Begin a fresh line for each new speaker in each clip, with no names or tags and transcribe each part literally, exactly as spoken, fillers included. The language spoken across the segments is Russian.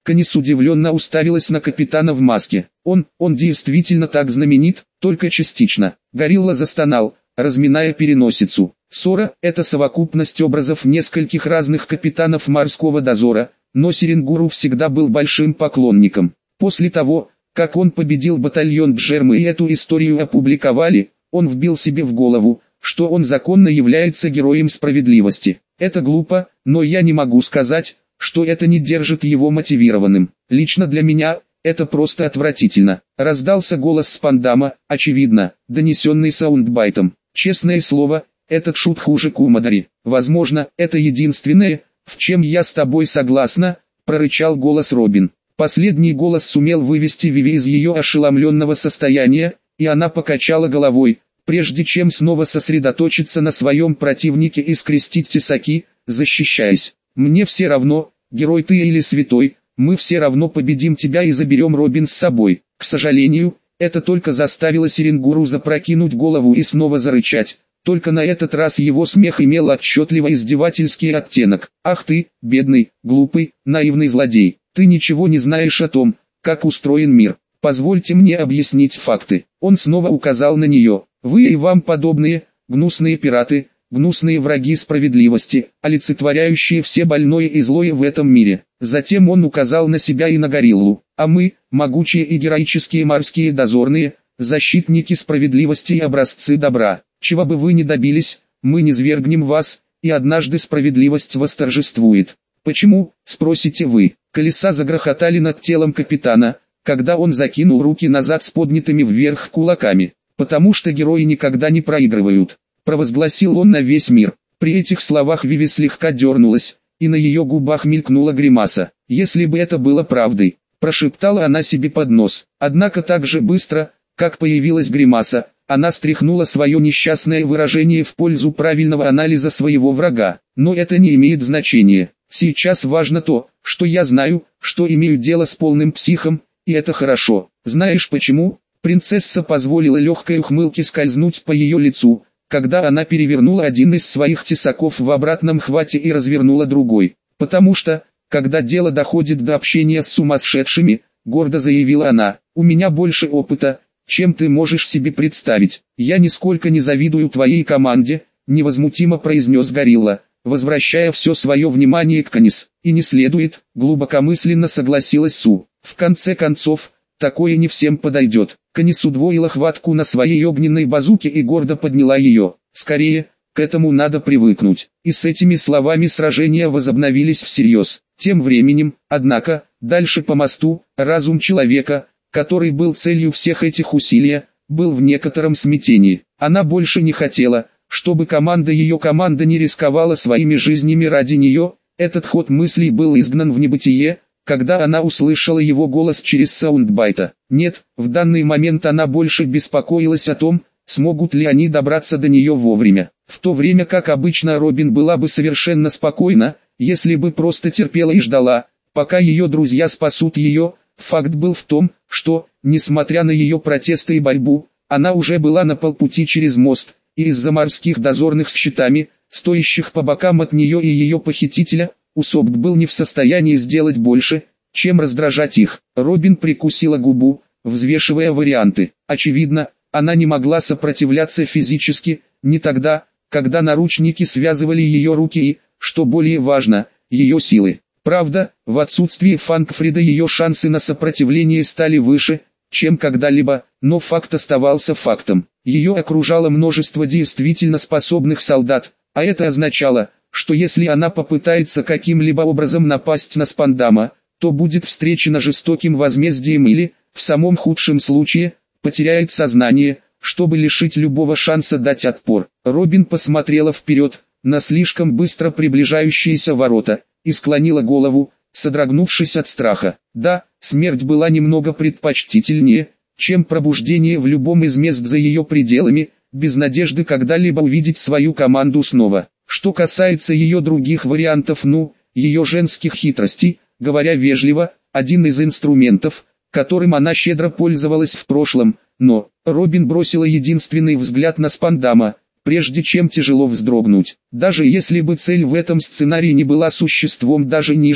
Канис удивленно уставилась на капитана в маске. Он, он действительно так знаменит, только частично. Горилла застонал, разминая переносицу. Сора – это совокупность образов нескольких разных капитанов морского дозора, но Серенгуру всегда был большим поклонником. После того, как он победил батальон Джермы и эту историю опубликовали, он вбил себе в голову, что он законно является героем справедливости. Это глупо, но я не могу сказать, что это не держит его мотивированным. Лично для меня, это просто отвратительно. Раздался голос Спандама, очевидно, донесенный саундбайтом. Честное слово, этот шут хуже Кумадари. Возможно, это единственное, в чем я с тобой согласна, прорычал голос Робин. Последний голос сумел вывести Виви из ее ошеломленного состояния, и она покачала головой, прежде чем снова сосредоточиться на своем противнике и скрестить тесаки, защищаясь. «Мне все равно, герой ты или святой, мы все равно победим тебя и заберем Робин с собой». К сожалению, это только заставило Серенгуру запрокинуть голову и снова зарычать, только на этот раз его смех имел отчетливо издевательский оттенок. «Ах ты, бедный, глупый, наивный злодей, ты ничего не знаешь о том, как устроен мир. Позвольте мне объяснить факты». Он снова указал на нее. «Вы и вам подобные, гнусные пираты, гнусные враги справедливости, олицетворяющие все больное и злое в этом мире». Затем он указал на себя и на гориллу. «А мы, могучие и героические морские дозорные, защитники справедливости и образцы добра. Чего бы вы ни добились, мы низвергнем вас, и однажды справедливость восторжествует». «Почему?» – спросите вы. Колеса загрохотали над телом капитана, когда он закинул руки назад с поднятыми вверх кулаками. «Потому что герои никогда не проигрывают», – провозгласил он на весь мир. При этих словах Виви слегка дернулась, и на ее губах мелькнула гримаса. «Если бы это было правдой», – прошептала она себе под нос. Однако так же быстро, как появилась гримаса, она стряхнула свое несчастное выражение в пользу правильного анализа своего врага. «Но это не имеет значения. Сейчас важно то, что я знаю, что имею дело с полным психом, и это хорошо. Знаешь почему?» Принцесса позволила легкой ухмылке скользнуть по ее лицу, когда она перевернула один из своих тесаков в обратном хвате и развернула другой. «Потому что, когда дело доходит до общения с сумасшедшими, гордо заявила она, у меня больше опыта, чем ты можешь себе представить. Я нисколько не завидую твоей команде», невозмутимо произнес горилла, возвращая все свое внимание к Канис. «И не следует», глубокомысленно согласилась Су. «В конце концов, такое не всем подойдет». Канис удвоила хватку на своей огненной базуке и гордо подняла ее. «Скорее, к этому надо привыкнуть». И с этими словами сражения возобновились всерьез. Тем временем, однако, дальше по мосту, разум человека, который был целью всех этих усилий, был в некотором смятении. Она больше не хотела, чтобы команда ее команда не рисковала своими жизнями ради нее. Этот ход мыслей был изгнан в небытие, когда она услышала его голос через саундбайта. Нет, в данный момент она больше беспокоилась о том, смогут ли они добраться до нее вовремя. В то время как обычно Робин была бы совершенно спокойна, если бы просто терпела и ждала, пока ее друзья спасут ее. Факт был в том, что, несмотря на ее протесты и борьбу, она уже была на полпути через мост, и из-за морских дозорных с щитами, стоящих по бокам от нее и ее похитителя, Усопт был не в состоянии сделать больше, чем раздражать их. Робин прикусила губу, взвешивая варианты. Очевидно, она не могла сопротивляться физически, не тогда, когда наручники связывали ее руки и, что более важно, ее силы. Правда, в отсутствии Фанкфрида ее шансы на сопротивление стали выше, чем когда-либо, но факт оставался фактом. Ее окружало множество действительно способных солдат, а это означало, что если она попытается каким-либо образом напасть на Спандама, то будет встречена жестоким возмездием или, в самом худшем случае, потеряет сознание, чтобы лишить любого шанса дать отпор. Робин посмотрела вперед, на слишком быстро приближающиеся ворота, и склонила голову, содрогнувшись от страха. Да, смерть была немного предпочтительнее, чем пробуждение в любом из мест за ее пределами, без надежды когда-либо увидеть свою команду снова. Что касается ее других вариантов, ну, ее женских хитростей, говоря вежливо, один из инструментов, которым она щедро пользовалась в прошлом, но, Робин бросила единственный взгляд на Спандама, прежде чем тяжело вздрогнуть. Даже если бы цель в этом сценарии не была существом даже ниже,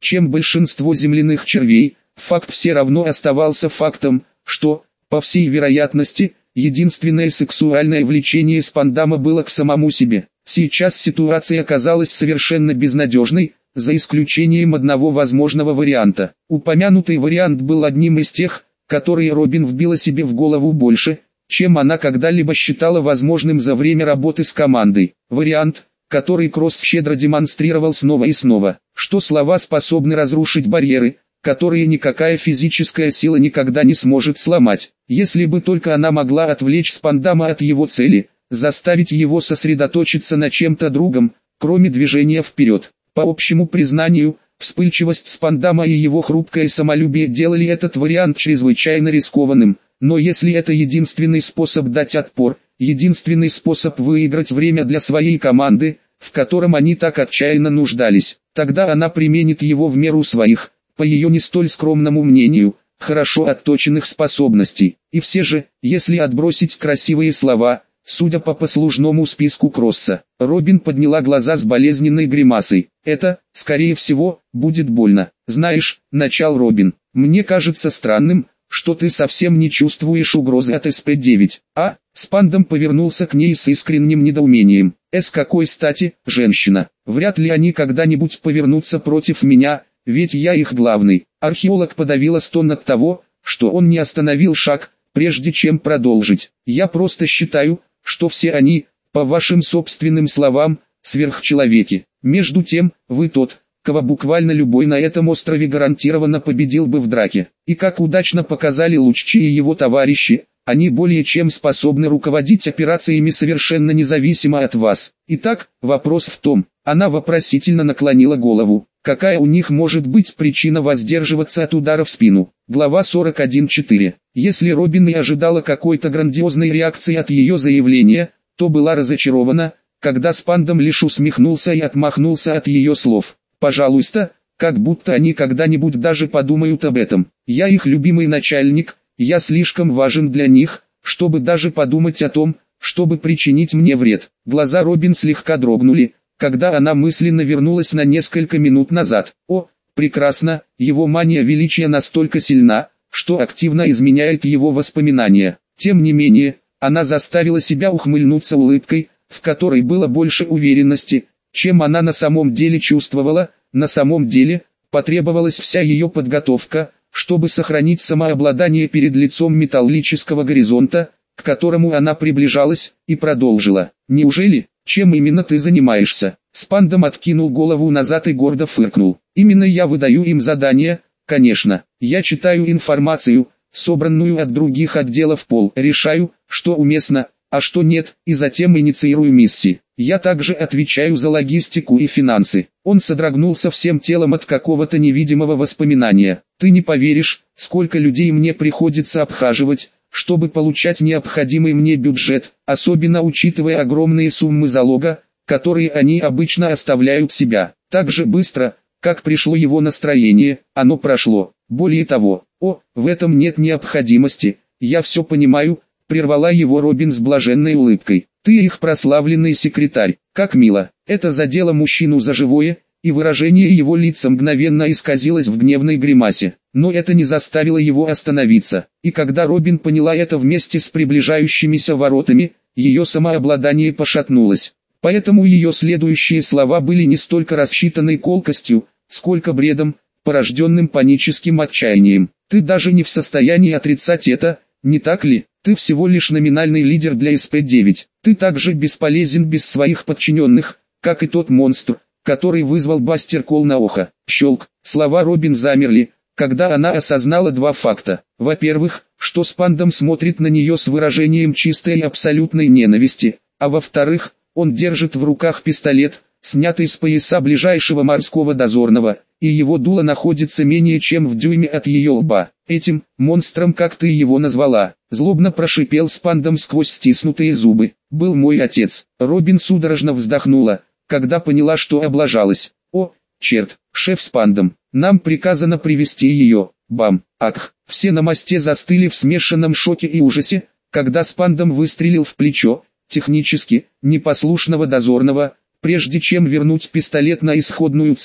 чем большинство земляных червей, факт все равно оставался фактом, что, по всей вероятности, единственное сексуальное влечение Спандама было к самому себе. Сейчас ситуация оказалась совершенно безнадежной, за исключением одного возможного варианта. Упомянутый вариант был одним из тех, которые Робин вбила себе в голову больше, чем она когда-либо считала возможным за время работы с командой. Вариант, который Кросс щедро демонстрировал снова и снова, что слова способны разрушить барьеры, которые никакая физическая сила никогда не сможет сломать. Если бы только она могла отвлечь Спандама от его цели, заставить его сосредоточиться на чем-то другом, кроме движения вперед. По общему признанию, вспыльчивость Спандама и его хрупкое самолюбие делали этот вариант чрезвычайно рискованным, но если это единственный способ дать отпор, единственный способ выиграть время для своей команды, в котором они так отчаянно нуждались, тогда она применит его в меру своих, по ее не столь скромному мнению, хорошо отточенных способностей. И все же, если отбросить красивые слова, судя по послужному списку Кросса, Робин подняла глаза с болезненной гримасой. «Это, скорее всего, будет больно. Знаешь», — начал Робин, — «мне кажется странным, что ты совсем не чувствуешь угрозы от эс пэ девять. А?» Спандам повернулся к ней с искренним недоумением. «С какой стати, женщина? Вряд ли они когда-нибудь повернутся против меня, ведь я их главный». Археолог подавила стон от того, что он не остановил шаг, прежде чем продолжить. «Я просто считаю, что все они, по вашим собственным словам, сверхчеловеки. Между тем, вы тот, кого буквально любой на этом острове гарантированно победил бы в драке. И как удачно показали Луччи и его товарищи, они более чем способны руководить операциями совершенно независимо от вас. Итак, вопрос в том», она вопросительно наклонила голову, «какая у них может быть причина воздерживаться от удара в спину?» Глава сорок один четыре. Если Робин и ожидала какой-то грандиозной реакции от ее заявления, то была разочарована, когда Спандам лишь усмехнулся и отмахнулся от ее слов. «Пожалуйста, как будто они когда-нибудь даже подумают об этом. Я их любимый начальник, я слишком важен для них, чтобы даже подумать о том, чтобы причинить мне вред». Глаза Робин слегка дрогнули, когда она мысленно вернулась на несколько минут назад. О, прекрасно, его мания величия настолько сильна, что активно изменяет его воспоминания. Тем не менее, она заставила себя ухмыльнуться улыбкой, в которой было больше уверенности, чем она на самом деле чувствовала. На самом деле, потребовалась вся ее подготовка, чтобы сохранить самообладание перед лицом металлического горизонта, к которому она приближалась, и продолжила. «Неужели? Чем именно ты занимаешься?» Спандам откинул голову назад и гордо фыркнул. «Именно я выдаю им задания, конечно. Я читаю информацию, собранную от других отделов пол, решаю, что уместно, а что нет, и затем инициирую миссии. Я также отвечаю за логистику и финансы». Он содрогнулся всем телом от какого-то невидимого воспоминания. «Ты не поверишь, сколько людей мне приходится обхаживать, чтобы получать необходимый мне бюджет, особенно учитывая огромные суммы залога, которые они обычно оставляют себя. Так же быстро, как пришло его настроение, оно прошло. Более того, о, в этом нет необходимости, я все понимаю», прервала его Робин с блаженной улыбкой. «Ты их прославленный секретарь, как мило». Это задело мужчину за живое, и выражение его лица мгновенно исказилось в гневной гримасе. Но это не заставило его остановиться, и когда Робин поняла это вместе с приближающимися воротами, ее самообладание пошатнулось. Поэтому ее следующие слова были не столько рассчитанной колкостью, сколько бредом, порожденным паническим отчаянием. «Ты даже не в состоянии отрицать это, не так ли? Ты всего лишь номинальный лидер для эс пэ девять. Ты также бесполезен без своих подчиненных, как и тот монстр, который вызвал Бастер Кол на ухо». Щелк. Слова Робин замерли, когда она осознала два факта. Во-первых, что Спандам смотрит на нее с выражением чистой и абсолютной ненависти, а во-вторых, он держит в руках пистолет, снятый с пояса ближайшего морского дозорного, и его дуло находится менее чем в дюйме от ее лба. «Этим монстром, как ты его назвала», злобно прошипел Спандам сквозь стиснутые зубы, «был мой отец». Робин судорожно вздохнула, когда поняла, что облажалась. «О, черт, шеф Спандам, нам приказано привести ее». Бам! Ах! Все на мосте застыли в смешанном шоке и ужасе, когда Спандам выстрелил в плечо, технически, непослушного дозорного, прежде чем вернуть пистолет на исходную цель,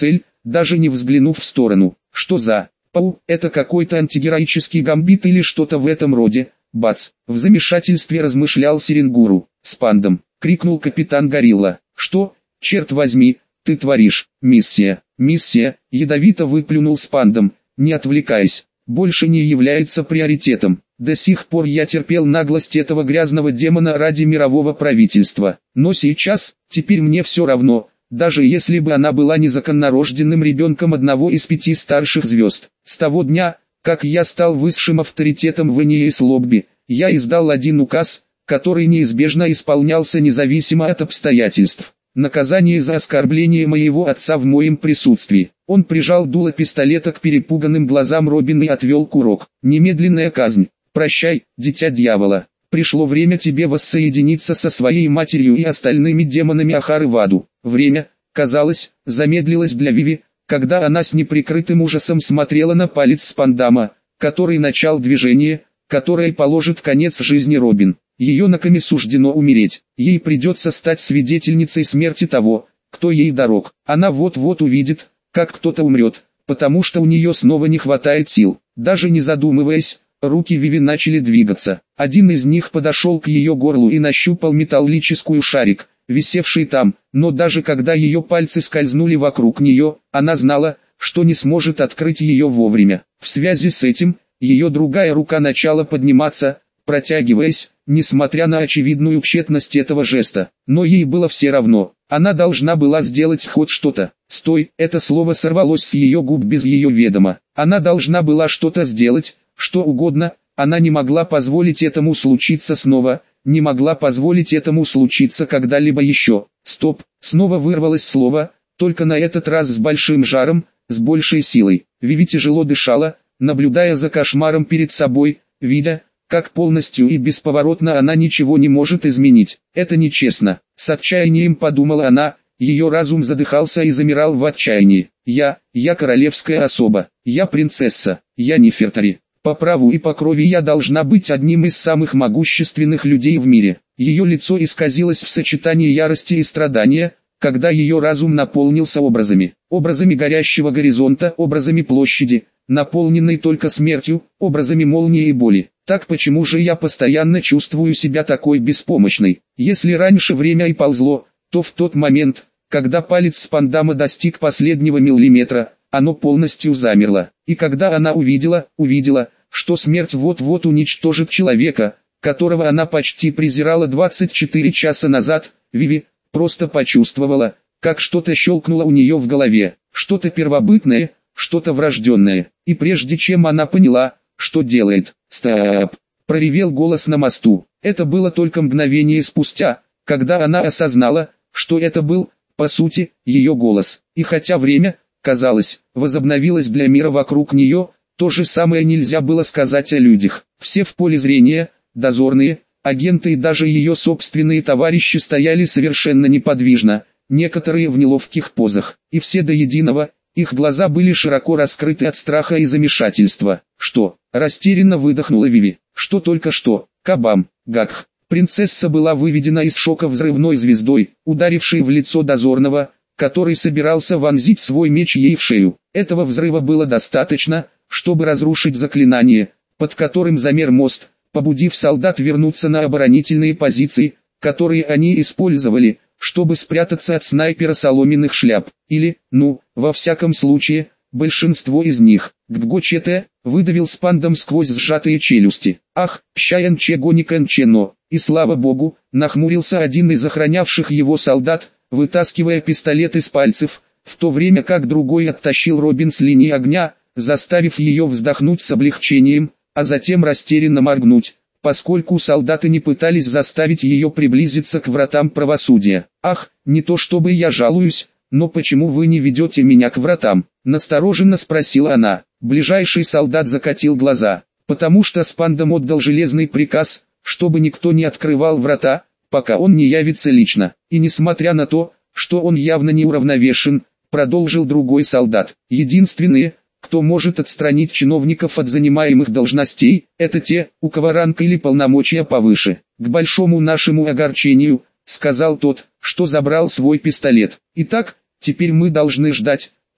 даже не взглянув в сторону. Что за... Пау, это какой-то антигероический гамбит или что-то в этом роде. Бац! В замешательстве размышлял Серенгуру. «Спандом!» — крикнул капитан Горилла. «Что, черт возьми, ты творишь? Миссия! Миссия!» — ядовито выплюнул Спандом, не отвлекаясь. «Больше не является приоритетом. До сих пор я терпел наглость этого грязного демона ради мирового правительства. Но сейчас, теперь мне все равно, даже если бы она была незаконнорожденным ребенком одного из пяти старших звезд. С того дня, как я стал высшим авторитетом в Эниэс-Лобби, я издал один указ, который неизбежно исполнялся независимо от обстоятельств. Наказание за оскорбление моего отца в моем присутствии». Он прижал дуло пистолета к перепуганным глазам Робин и отвел курок. «Немедленная казнь. Прощай, дитя дьявола. Пришло время тебе воссоединиться со своей матерью и остальными демонами Ахары в аду». Время, казалось, замедлилось для Виви, когда она с неприкрытым ужасом смотрела на палец Спандама, который начал движение, которое положит конец жизни Робин. Ее наками суждено умереть. Ей придется стать свидетельницей смерти того, кто ей дорог. Она вот-вот увидит, как кто-то умрет, потому что у нее снова не хватает сил. Даже не задумываясь, руки Виви начали двигаться. Один из них подошел к ее горлу и нащупал металлическую шарик, висевший там, но даже когда ее пальцы скользнули вокруг нее, она знала, что не сможет открыть ее вовремя. В связи с этим, ее другая рука начала подниматься, протягиваясь, несмотря на очевидную тщетность этого жеста. Но ей было все равно, она должна была сделать хоть что-то. «Стой!» — это слово сорвалось с ее губ без ее ведома. Она должна была что-то сделать, что угодно, она не могла позволить этому случиться снова, не могла позволить этому случиться когда-либо еще. «Стоп!» — снова вырвалось слово, только на этот раз с большим жаром, с большей силой. Виви тяжело дышала, наблюдая за кошмаром перед собой, видя, как полностью и бесповоротно она ничего не может изменить. «Это нечестно», — с отчаянием подумала она, ее разум задыхался и замирал в отчаянии. «Я, я королевская особа, я принцесса, я Нефертари. По праву и по крови я должна быть одним из самых могущественных людей в мире». Ее лицо исказилось в сочетании ярости и страдания, когда ее разум наполнился образами. Образами горящего горизонта, образами площади, наполненной только смертью, образами молнии и боли. Так почему же я постоянно чувствую себя такой беспомощной? Если раньше время и ползло, то в тот момент, когда палец Спандама достиг последнего миллиметра, оно полностью замерло. И когда она увидела, увидела, что смерть вот-вот уничтожит человека, которого она почти презирала двадцать четыре часа назад, Виви просто почувствовала, как что-то щелкнуло у нее в голове, что-то первобытное, что-то врожденное. И прежде чем она поняла, что делает, «Стоп!» — проревел голос на мосту. Это было только мгновение спустя, когда она осознала, что это был, по сути, ее голос. И хотя время, казалось, возобновилось для мира вокруг нее, то же самое нельзя было сказать о людях. Все в поле зрения, дозорные, агенты и даже ее собственные товарищи стояли совершенно неподвижно, некоторые в неловких позах, и все до единого. Их глаза были широко раскрыты от страха и замешательства. «Что?» — растерянно выдохнула Виви. «Что только что? Кабам, гакх». Принцесса была выведена из шока взрывной звездой, ударившей в лицо дозорного, который собирался вонзить свой меч ей в шею. Этого взрыва было достаточно, чтобы разрушить заклинание, под которым замер мост, побудив солдат вернуться на оборонительные позиции, которые они использовали, чтобы спрятаться от снайпера соломенных шляп, или, ну, во всяком случае, большинство из них. «Ггочете», выдавил Спандом сквозь сжатые челюсти. «Ах, щаян чего не кончено». И слава богу, нахмурился один из охранявших его солдат, вытаскивая пистолет из пальцев, в то время как другой оттащил Робин с линии огня, заставив ее вздохнуть с облегчением, а затем растерянно моргнуть, поскольку солдаты не пытались заставить ее приблизиться к вратам правосудия. «Ах, не то чтобы я жалуюсь, но почему вы не ведете меня к вратам?» — настороженно спросила она. Ближайший солдат закатил глаза, потому что Спандом отдал железный приказ, чтобы никто не открывал врата, пока он не явится лично. И несмотря на то, что он явно не уравновешен, продолжил другой солдат, единственные, кто может отстранить чиновников от занимаемых должностей, это те, у кого ранг или полномочия повыше. «К большому нашему огорчению», — сказал тот, что забрал свой пистолет. «Итак, теперь мы должны ждать,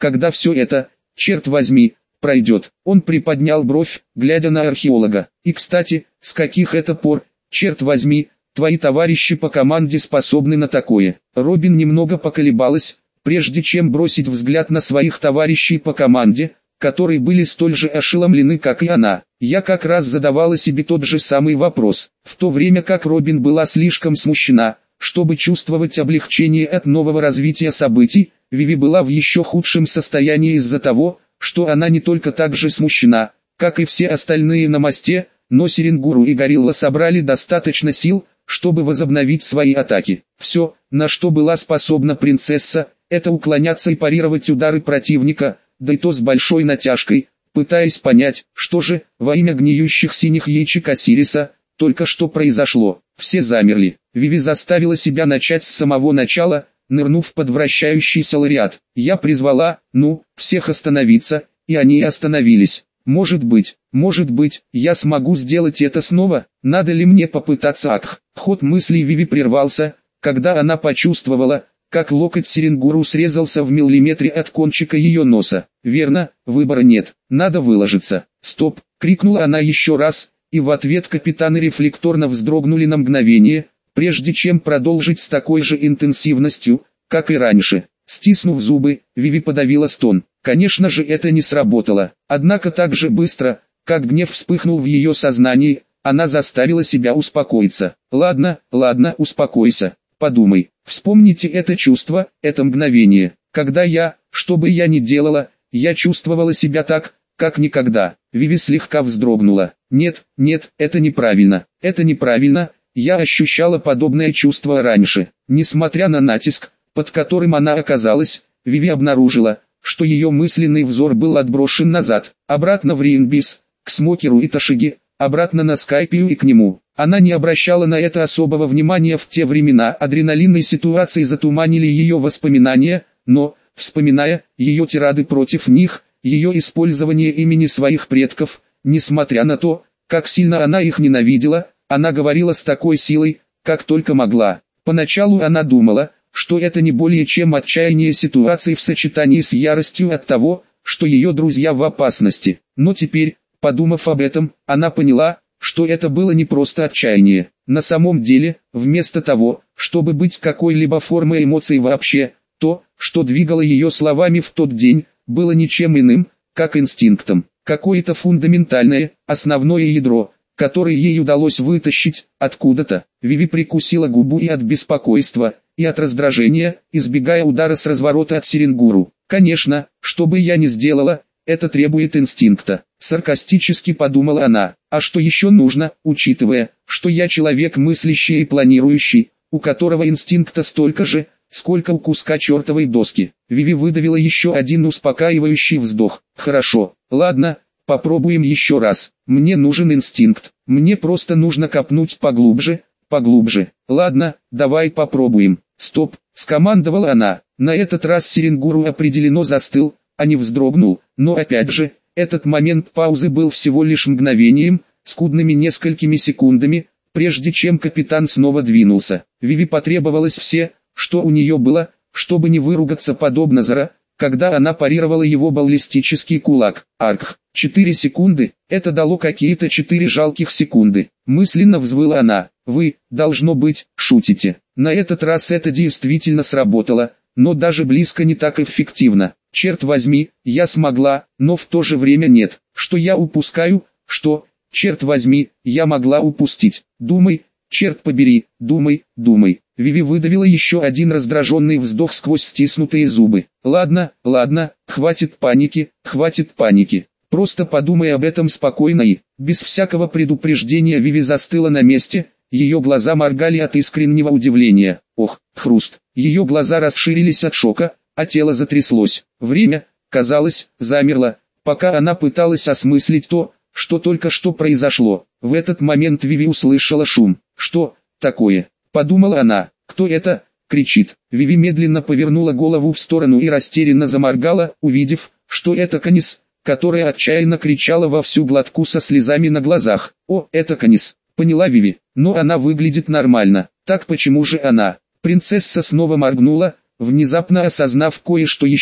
когда все это, черт возьми, пройдет. Он приподнял бровь, глядя на археолога. И кстати, с каких это пор, черт возьми, твои товарищи по команде способны на такое? Робин немного поколебалась, прежде чем бросить взгляд на своих товарищей по команде, которые были столь же ошеломлены, как и она. Я как раз задавала себе тот же самый вопрос, в то время как Робин была слишком смущена, чтобы чувствовать облегчение от нового развития событий. Виви была в еще худшем состоянии из-за того, что она не только так же смущена, как и все остальные на мосте, но Серенгуру и Горилла собрали достаточно сил, чтобы возобновить свои атаки. Все, на что была способна принцесса, это уклоняться и парировать удары противника, да и то с большой натяжкой, пытаясь понять, что же, во имя гниющих синих яичек Осириса, только что произошло. Все замерли. Виви заставила себя начать с самого начала, нырнув под вращающийся лариат. Я призвала, ну, всех остановиться, и они остановились. Может быть, может быть, я смогу сделать это снова? Надо ли мне попытаться? Акх. Ход мыслей Виви прервался, когда она почувствовала, как локоть Серенгуру срезался в миллиметре от кончика ее носа. Верно, выбора нет, надо выложиться. Стоп, крикнула она еще раз, и в ответ капитаны рефлекторно вздрогнули на мгновение, прежде чем продолжить с такой же интенсивностью, как и раньше. Стиснув зубы, Виви подавила стон. Конечно же, это не сработало. Однако так же быстро, как гнев вспыхнул в ее сознании, она заставила себя успокоиться. Ладно, ладно, успокойся. Подумай, вспомните это чувство, это мгновение, когда я, что бы я ни делала, я чувствовала себя так, как никогда. Виви слегка вздрогнула. Нет, нет, это неправильно, это неправильно, я ощущала подобное чувство раньше. Несмотря на натиск, под которым она оказалась, Виви обнаружила, что ее мысленный взор был отброшен назад, обратно в Риенбис, к Смокеру и Ташиге, обратно на Скайпию и к нему. Она не обращала на это особого внимания в те времена, адреналинной ситуации затуманили ее воспоминания, но, вспоминая ее тирады против них, ее использование имени своих предков, несмотря на то, как сильно она их ненавидела, она говорила с такой силой, как только могла. Поначалу она думала, что это не более чем отчаяние ситуации в сочетании с яростью от того, что ее друзья в опасности. Но теперь, подумав об этом, она поняла, что это было не просто отчаяние. На самом деле, вместо того, чтобы быть какой-либо формой эмоций вообще, то, что двигало ее словами в тот день, было ничем иным, как инстинктом. Какое-то фундаментальное, основное ядро, которое ей удалось вытащить откуда-то. Виви прикусила губу и от беспокойства, и от раздражения, избегая удара с разворота от Серенгуру. Конечно, что бы я ни сделала, это требует инстинкта. Саркастически подумала она. А что еще нужно, учитывая, что я человек мыслящий и планирующий, у которого инстинкта столько же, сколько у куска чертовой доски. Виви выдавила еще один успокаивающий вздох. Хорошо, ладно, попробуем еще раз. Мне нужен инстинкт. Мне просто нужно копнуть поглубже, поглубже. Ладно, давай попробуем. Стоп, скомандовала она. На этот раз Серенгуру определенно застыл, а не вздрогнул. Но опять же, этот момент паузы был всего лишь мгновением, скудными несколькими секундами, прежде чем капитан снова двинулся. Виви потребовалось все, что у нее было, чтобы не выругаться подобно Зара, когда она парировала его баллистический кулак. Арх, четыре секунды, это дало какие-то четыре жалких секунды. Мысленно взвыла она. Вы, должно быть, шутите. На этот раз это действительно сработало, но даже близко не так эффективно. Черт возьми, я смогла, но в то же время нет. Что я упускаю, что, черт возьми, я могла упустить. Думай, черт побери, думай, думай. Виви выдавила еще один раздраженный вздох сквозь стиснутые зубы. Ладно, ладно, хватит паники, хватит паники. Просто подумай об этом спокойно и, без всякого предупреждения Виви застыла на месте, ее глаза моргали от искреннего удивления. Ох, хруст. Ее глаза расширились от шока, а тело затряслось. Время, казалось, замерло, пока она пыталась осмыслить то, что только что произошло. В этот момент Виви услышала шум. Что такое? Подумала она. Кто это? Кричит. Виви медленно повернула голову в сторону и растерянно заморгала, увидев, что это Канис, которая отчаянно кричала во всю глотку со слезами на глазах. О, это Канис. Поняла Виви. Но она выглядит нормально. Так почему же она? Принцесса снова моргнула, внезапно осознав кое-что еще.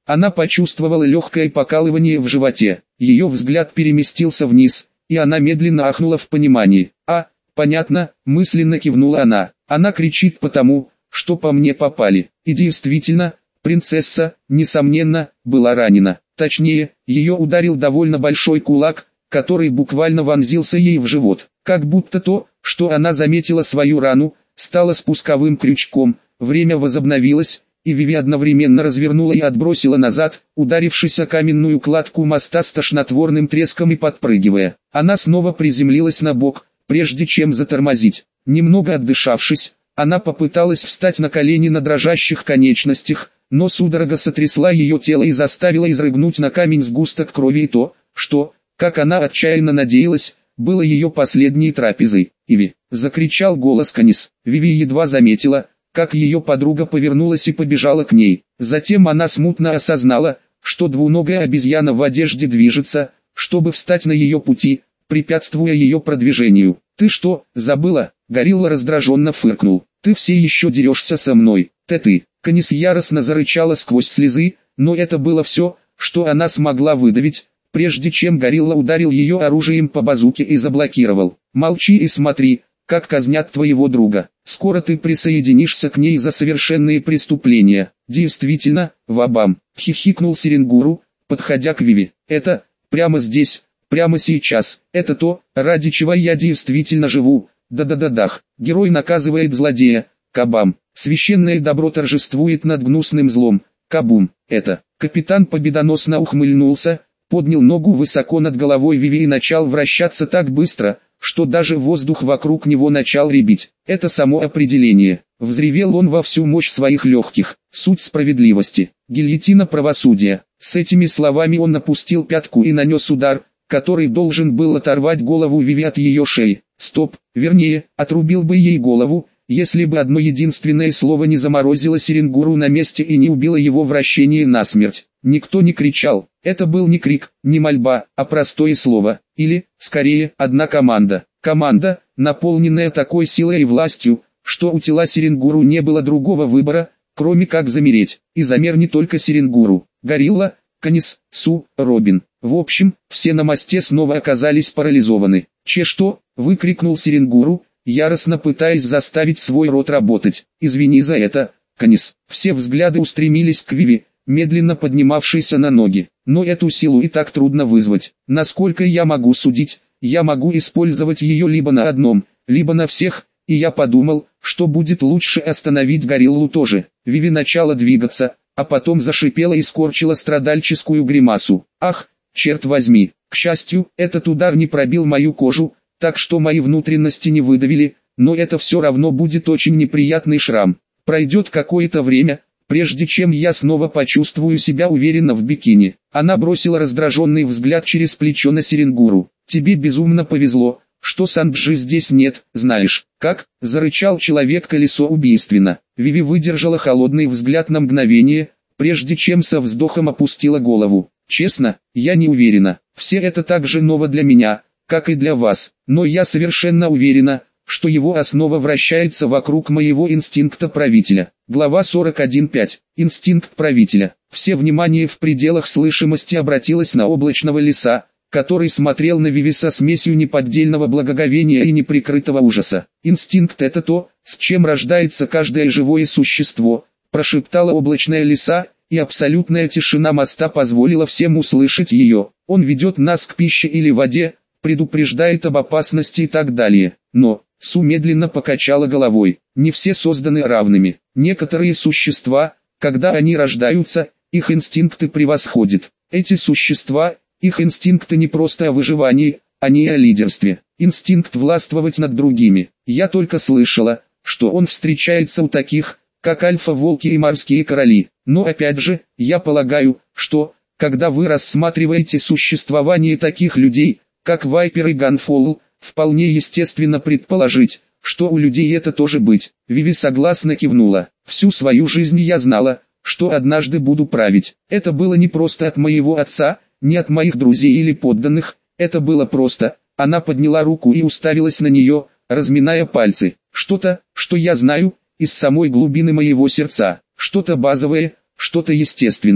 Она почувствовала легкое покалывание в животе. Ее взгляд переместился вниз, и она медленно ахнула в понимании. «А, понятно», — мысленно кивнула она. «Она кричит потому, что по мне попали». И действительно, принцесса, несомненно, была ранена. Точнее, ее ударил довольно большой кулак, который буквально вонзился ей в живот. Как будто то, что она заметила свою рану, стало спусковым крючком. Время возобновилось, и Виви одновременно развернула и отбросила назад, ударившись о каменную кладку моста с тошнотворным треском и подпрыгивая. Она снова приземлилась на бок, прежде чем затормозить. Немного отдышавшись, она попыталась встать на колени на дрожащих конечностях, но судорога сотрясла ее тело и заставила изрыгнуть на камень сгусток крови и то, что, как она отчаянно надеялась, было ее последней трапезой. «Иви!» — закричал голос Канис. Виви едва заметила, как ее подруга повернулась и побежала к ней. Затем она смутно осознала, что двуногая обезьяна в одежде движется, чтобы встать на ее пути, препятствуя ее продвижению. «Ты что, забыла?» — Горилла раздраженно фыркнул. «Ты все еще дерешься со мной, ты-ты!» Канис яростно зарычала сквозь слезы, но это было все, что она смогла выдавить, прежде чем Горилла ударил ее оружием по базуке и заблокировал. «Молчи и смотри, как казнят твоего друга. Скоро ты присоединишься к ней за совершенные преступления». «Действительно, ва-бам!» — хихикнул Серенгуру, подходя к Виви. «Это, прямо здесь, прямо сейчас, это то, ради чего я действительно живу. Да-да-да-дах, герой наказывает злодея, кабам. Священное добро торжествует над гнусным злом, кабум. Это». Капитан победоносно ухмыльнулся, поднял ногу высоко над головой Виви и начал вращаться так быстро, что даже воздух вокруг него начал рябить. «Это само определение». Взревел он во всю мощь своих легких. «Суть справедливости. Гильотина правосудия». С этими словами он напустил пятку и нанес удар, который должен был оторвать голову Виви от ее шеи. Стоп, вернее, отрубил бы ей голову, если бы одно единственное слово не заморозило Серенгуру на месте и не убило его вращение насмерть. Никто не кричал. Это был не крик, не мольба, а простое слово. Или, скорее, одна команда. Команда, наполненная такой силой и властью, что у тела Серенгуру не было другого выбора, кроме как замереть. И замер не только Серенгуру. Горилла, Канис, Су, Робин. В общем, все на мосте снова оказались парализованы. «Че что?» — выкрикнул Серенгуру, яростно пытаясь заставить свой рот работать. «Извини за это, Канис». Все взгляды устремились к Виви, медленно поднимавшейся на ноги. «Но эту силу и так трудно вызвать. Насколько я могу судить, я могу использовать ее либо на одном, либо на всех, и я подумал, что будет лучше остановить гориллу тоже». Виви начала двигаться, а потом зашипела и скорчила страдальческую гримасу. «Ах, черт возьми!» К счастью, этот удар не пробил мою кожу, так что мои внутренности не выдавили, но это все равно будет очень неприятный шрам. Пройдет какое-то время, прежде чем я снова почувствую себя уверенно в бикини. Она бросила раздраженный взгляд через плечо на Серенгуру. «Тебе безумно повезло, что Санджи здесь нет, знаешь». «Как?» — зарычал человек-колесо убийственно. Виви выдержала холодный взгляд на мгновение, прежде чем со вздохом опустила голову. «Честно, я не уверена. Все это так же ново для меня, как и для вас, но я совершенно уверена, что его основа вращается вокруг моего инстинкта правителя». Глава сорок один точка пять. Инстинкт правителя. Все внимание в пределах слышимости обратилось на облачного лиса, который смотрел на Виви со смесью неподдельного благоговения и неприкрытого ужаса. «Инстинкт — это то, с чем рождается каждое живое существо», — прошептала облачная лиса, и абсолютная тишина моста позволила всем услышать ее. «Он ведет нас к пище или воде, предупреждает об опасности и так далее». Но Су медленно покачала головой. «Не все созданы равными. Некоторые существа, когда они рождаются, их инстинкты превосходят. Эти существа, их инстинкты не просто о выживании, они о лидерстве. Инстинкт властвовать над другими. Я только слышала, что он встречается у таких, как альфа-волки и морские короли. Но опять же, я полагаю, что, когда вы рассматриваете существование таких людей, как Вайпер и Ганфолл, вполне естественно предположить, что у людей это тоже быть». Виви согласно кивнула. «Всю свою жизнь я знала, что однажды буду править. Это было не просто от моего отца, не от моих друзей или подданных, это было просто». Она подняла руку и уставилась на нее, разминая пальцы. «Что-то, что я знаю, из самой глубины моего сердца, что-то базовое, что-то естественное.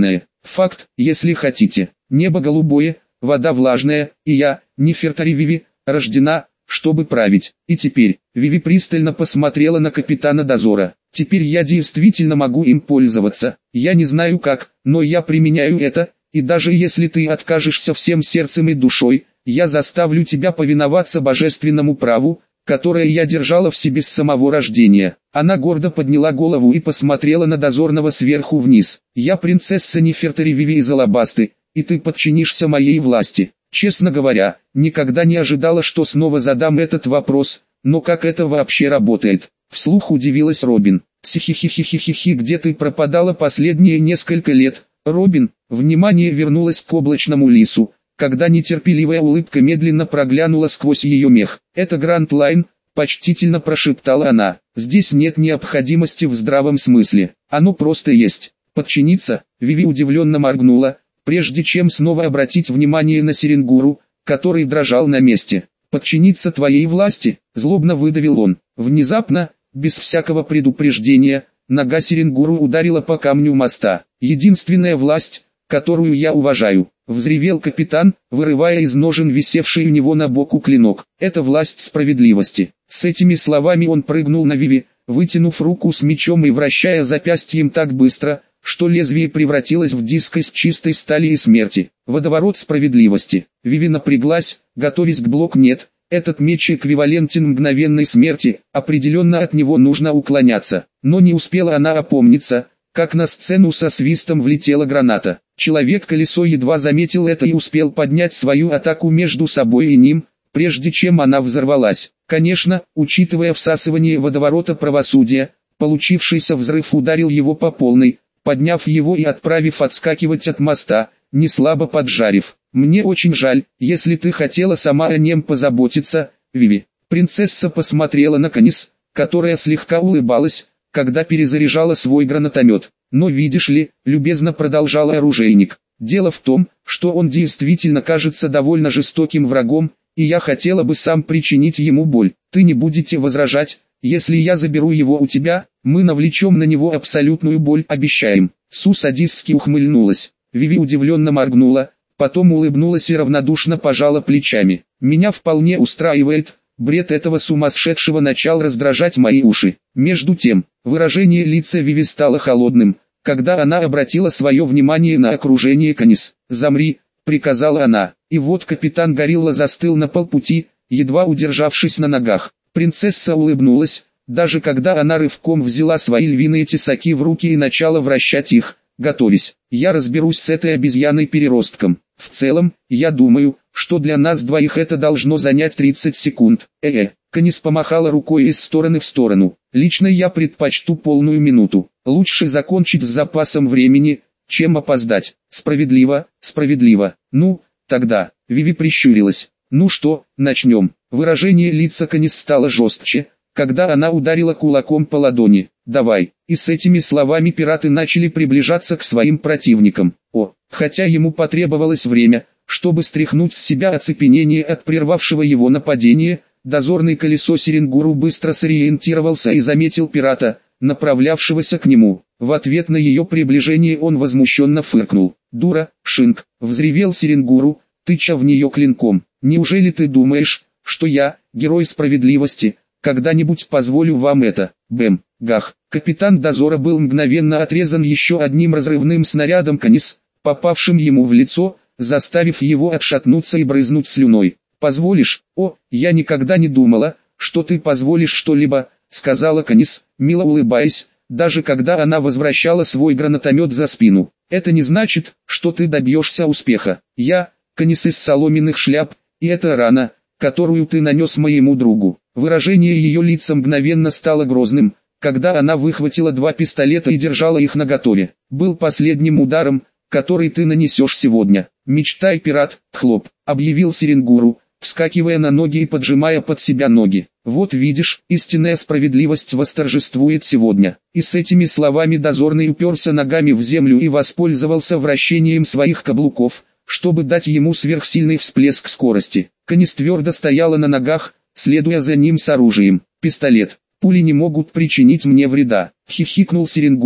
Факт, если хотите. Небо голубое, вода влажная, и я, Нефертари Виви, рождена, чтобы править. И теперь, Виви пристально посмотрела на капитана дозора. Теперь я действительно могу им пользоваться. Я не знаю как, но я применяю это, и даже если ты откажешься всем сердцем и душой, я заставлю тебя повиноваться божественному праву, которое я держала в себе с самого рождения. Она гордо подняла голову и посмотрела на дозорного сверху вниз. Я принцесса Нефертари Виви из Алабасты, и ты подчинишься моей власти. Честно говоря, никогда не ожидала, что снова задам этот вопрос, но как это вообще работает? Вслух удивилась Робин. Тхи-хи-хи-хи-хи, где ты пропадала последние несколько лет? Робин, внимание вернулось к облачному лису, когда нетерпеливая улыбка медленно проглянула сквозь ее мех. Это Гранд Лайн, почтительно прошептала она. Здесь нет необходимости в здравом смысле, оно просто есть. Подчиниться? Виви удивленно моргнула, прежде чем снова обратить внимание на Серенгуру, который дрожал на месте. «Подчиниться твоей власти?» – злобно выдавил он. Внезапно, без всякого предупреждения, нога Серенгуру ударила по камню моста. «Единственная власть, которую я уважаю», – взревел капитан, вырывая из ножен висевший у него на боку клинок. «Это власть справедливости». С этими словами он прыгнул на Виви, вытянув руку с мечом и вращая запястьем так быстро, что лезвие превратилось в диск из чистой стали и смерти. Водоворот справедливости. Виви напряглась, готовясь к блоку. Нет, этот меч эквивалентен мгновенной смерти, определенно от него нужно уклоняться. Но не успела она опомниться, как на сцену со свистом влетела граната. Человек-колесо едва заметил это и успел поднять свою атаку между собой и ним, прежде чем она взорвалась. Конечно, учитывая всасывание водоворота правосудия, получившийся взрыв ударил его по полной, подняв его и отправив отскакивать от моста, не слабо поджарив. «Мне очень жаль, если ты хотела сама о нем позаботиться, Виви». Принцесса посмотрела на Канис, которая слегка улыбалась, когда перезаряжала свой гранатомет. «Но видишь ли», любезно продолжал оружейник, «дело в том, что он действительно кажется довольно жестоким врагом, и я хотела бы сам причинить ему боль. Ты не будете возражать, если я заберу его у тебя? Мы навлечем на него абсолютную боль, обещаем». Су садистски ухмыльнулась. Виви удивленно моргнула, потом улыбнулась и равнодушно пожала плечами. «Меня вполне устраивает, бред этого сумасшедшего начал раздражать мои уши». Между тем, выражение лица Виви стало холодным, когда она обратила свое внимание на окружение Канис. «Замри», — приказала она, и вот капитан Горилла застыл на полпути, едва удержавшись на ногах. Принцесса улыбнулась, даже когда она рывком взяла свои львиные тесаки в руки и начала вращать их, готовясь. «Я разберусь с этой обезьяной-переростком. В целом, я думаю, что для нас двоих это должно занять тридцать секунд. Э-э». Канис помахала рукой из стороны в сторону. «Лично я предпочту полную минуту. Лучше закончить с запасом времени, чем опоздать. Справедливо, справедливо. Ну, тогда». Виви прищурилась. «Ну что, начнем». Выражение лица Канис стало жестче, когда она ударила кулаком по ладони. «Давай». И с этими словами пираты начали приближаться к своим противникам. О, хотя ему потребовалось время, чтобы стряхнуть с себя оцепенение от прервавшего его нападения, дозорный колесо Серенгуру быстро сориентировался и заметил пирата, направлявшегося к нему. В ответ на ее приближение он возмущенно фыркнул. «Дура, Шинг!» — взревел Серенгуру, тыча в нее клинком. «Неужели ты думаешь, что я, герой справедливости, когда-нибудь позволю вам это?» Бэм, гах. Капитан дозора был мгновенно отрезан еще одним разрывным снарядом Канис, попавшим ему в лицо, заставив его отшатнуться и брызнуть слюной. «Позволишь? О, я никогда не думала, что ты позволишь что-либо», — сказала Канис, мило улыбаясь, даже когда она возвращала свой гранатомет за спину. «Это не значит, что ты добьешься успеха. Я, Канис из соломенных шляп, и это рана, которую ты нанес моему другу». Выражение ее лица мгновенно стало грозным, когда она выхватила два пистолета и держала их наготове. «Был последним ударом, который ты нанесешь сегодня. Мечтай, пират!» — хлоп, объявил Серенгуру, вскакивая на ноги и поджимая под себя ноги. «Вот видишь, истинная справедливость восторжествует сегодня». И с этими словами дозорный уперся ногами в землю и воспользовался вращением своих каблуков, чтобы дать ему сверхсильный всплеск скорости. Канис твердо стояла на ногах, следуя за ним с оружием. «Пистолет. Пули не могут причинить мне вреда», — хихикнул Серенгуру,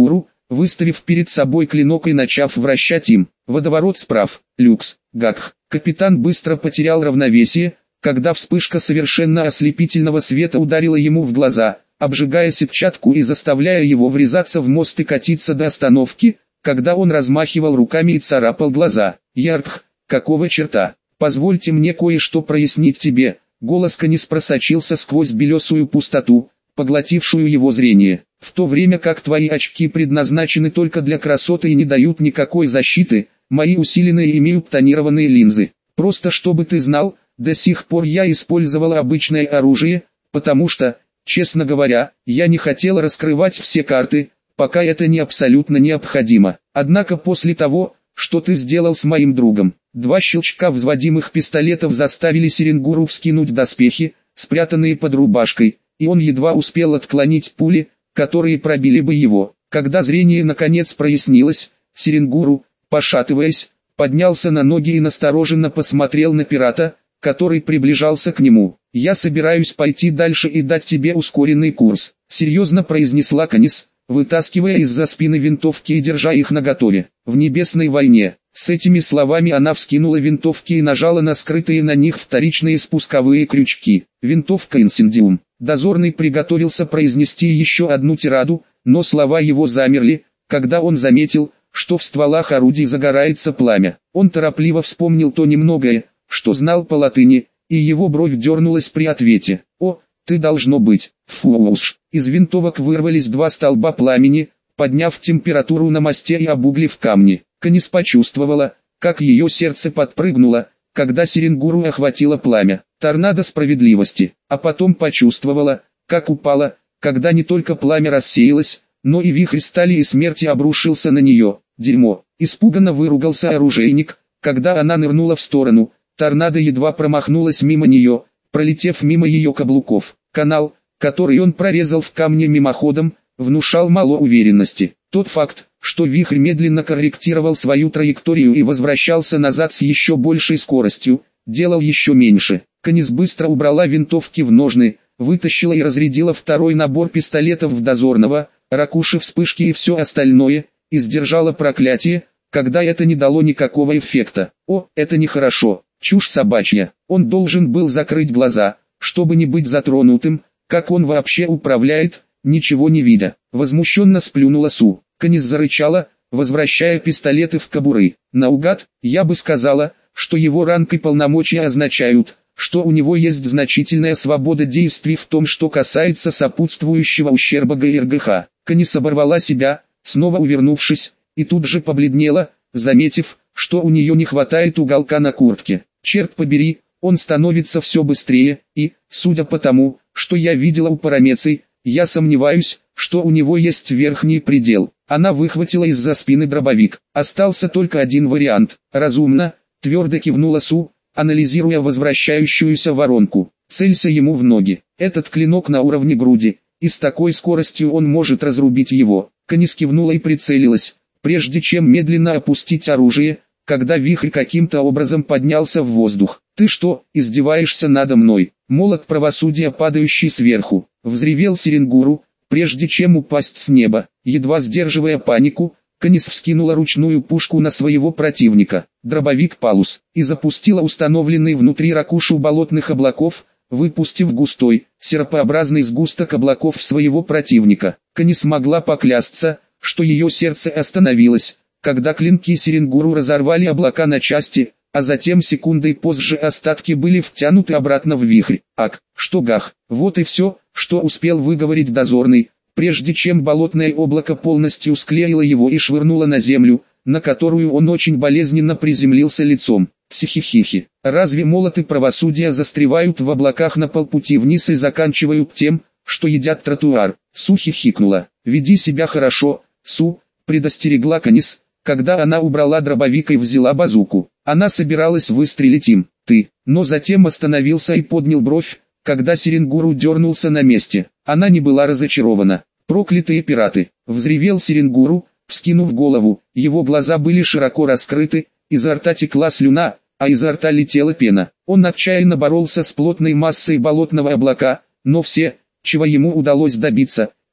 выставив перед собой клинок и начав вращать им. Водоворот справ. Люкс. Гакх. Капитан быстро потерял равновесие, когда вспышка совершенно ослепительного света ударила ему в глаза, обжигая сетчатку и заставляя его врезаться в мост и катиться до остановки, когда он размахивал руками и царапал глаза. «Яркх, какого черта? Позвольте мне кое-что прояснить тебе». Голос Канис просочился сквозь белесую пустоту, поглотившую его зрение. «В то время как твои очки предназначены только для красоты и не дают никакой защиты, мои усиленные имеют тонированные линзы. Просто чтобы ты знал, до сих пор я использовала обычное оружие, потому что, честно говоря, я не хотела раскрывать все карты, пока это не абсолютно необходимо. Однако после того, что ты сделал с моим другом». Два щелчка взводимых пистолетов заставили Серенгуру вскинуть доспехи, спрятанные под рубашкой, и он едва успел отклонить пули, которые пробили бы его. Когда зрение наконец прояснилось, Серенгуру, пошатываясь, поднялся на ноги и настороженно посмотрел на пирата, который приближался к нему. «Я собираюсь пойти дальше и дать тебе ускоренный курс», — серьезно произнесла Канис, вытаскивая из-за спины винтовки и держа их наготове. «В небесной войне». С этими словами она вскинула винтовки и нажала на скрытые на них вторичные спусковые крючки. «Винтовка Инсендиум». Дозорный приготовился произнести еще одну тираду, но слова его замерли, когда он заметил, что в стволах орудий загорается пламя. Он торопливо вспомнил то немногое, что знал по латыни, и его бровь дернулась при ответе. «О, ты должно быть, фуш». Из винтовок вырвались два столба пламени, подняв температуру на мосте и обуглив камни. Канис почувствовала, как ее сердце подпрыгнуло, когда Серенгуру охватило пламя. Торнадо справедливости. А потом почувствовала, как упала, когда не только пламя рассеялось, но и вихрь стали и смерти обрушился на нее. «Дерьмо!» Испуганно выругался оружейник, когда она нырнула в сторону. Торнадо едва промахнулась мимо нее, пролетев мимо ее каблуков. Канал, который он прорезал в камне мимоходом, внушал мало уверенности. Тот факт, что вихрь медленно корректировал свою траекторию и возвращался назад с еще большей скоростью, делал еще меньше. Канис быстро убрала винтовки в ножны, вытащила и разрядила второй набор пистолетов в дозорного, ракуши, вспышки и все остальное, и сдержала проклятие, когда это не дало никакого эффекта. О, это нехорошо, чушь собачья. Он должен был закрыть глаза, чтобы не быть затронутым, как он вообще управляет, ничего не видя. Возмущенно сплюнула Су. Канис зарычала, возвращая пистолеты в кобуры. Наугад, я бы сказала, что его ранг и полномочия означают, что у него есть значительная свобода действий в том, что касается сопутствующего ущерба ГРГХ. Канис оборвала себя, снова увернувшись, и тут же побледнела, заметив, что у нее не хватает уголка на куртке. Черт побери, он становится все быстрее, и, судя по тому, что я видела у Парамеций, я сомневаюсь, что у него есть верхний предел. Она выхватила из-за спины дробовик. Остался только один вариант. Разумно, твердо кивнула Су, анализируя возвращающуюся воронку. Целься ему в ноги. Этот клинок на уровне груди, и с такой скоростью он может разрубить его. Канис кивнула и прицелилась, прежде чем медленно опустить оружие, когда вихрь каким-то образом поднялся в воздух. «Ты что, издеваешься надо мной?» Молот правосудия, падающий сверху, взревел Серенгуру, прежде чем упасть с неба. Едва сдерживая панику, Канис вскинула ручную пушку на своего противника, дробовик Палус, и запустила установленный внутри ракушу болотных облаков, выпустив густой, серпообразный сгусток облаков в своего противника. Канис могла поклясться, что ее сердце остановилось, когда клинки Серенгуру разорвали облака на части, а затем секундой позже остатки были втянуты обратно в вихрь. Ак, что гах, вот и все, что успел выговорить дозорный, прежде чем болотное облако полностью склеило его и швырнуло на землю, на которую он очень болезненно приземлился лицом. Психихихи, разве молоты правосудия застревают в облаках на полпути вниз и заканчивают тем, что едят тротуар? Су хихикнула. «Веди себя хорошо, Су», предостерегла Канис, когда она убрала дробовик и взяла базуку. Она собиралась выстрелить им, ты, но затем остановился и поднял бровь, когда Серенгуру дернулся на месте. Она не была разочарована. «Проклятые пираты!» — взревел Серенгуру, вскинув голову. Его глаза были широко раскрыты, изо рта текла слюна, а изо рта летела пена. Он отчаянно боролся с плотной массой болотного облака, но все, чего ему удалось добиться,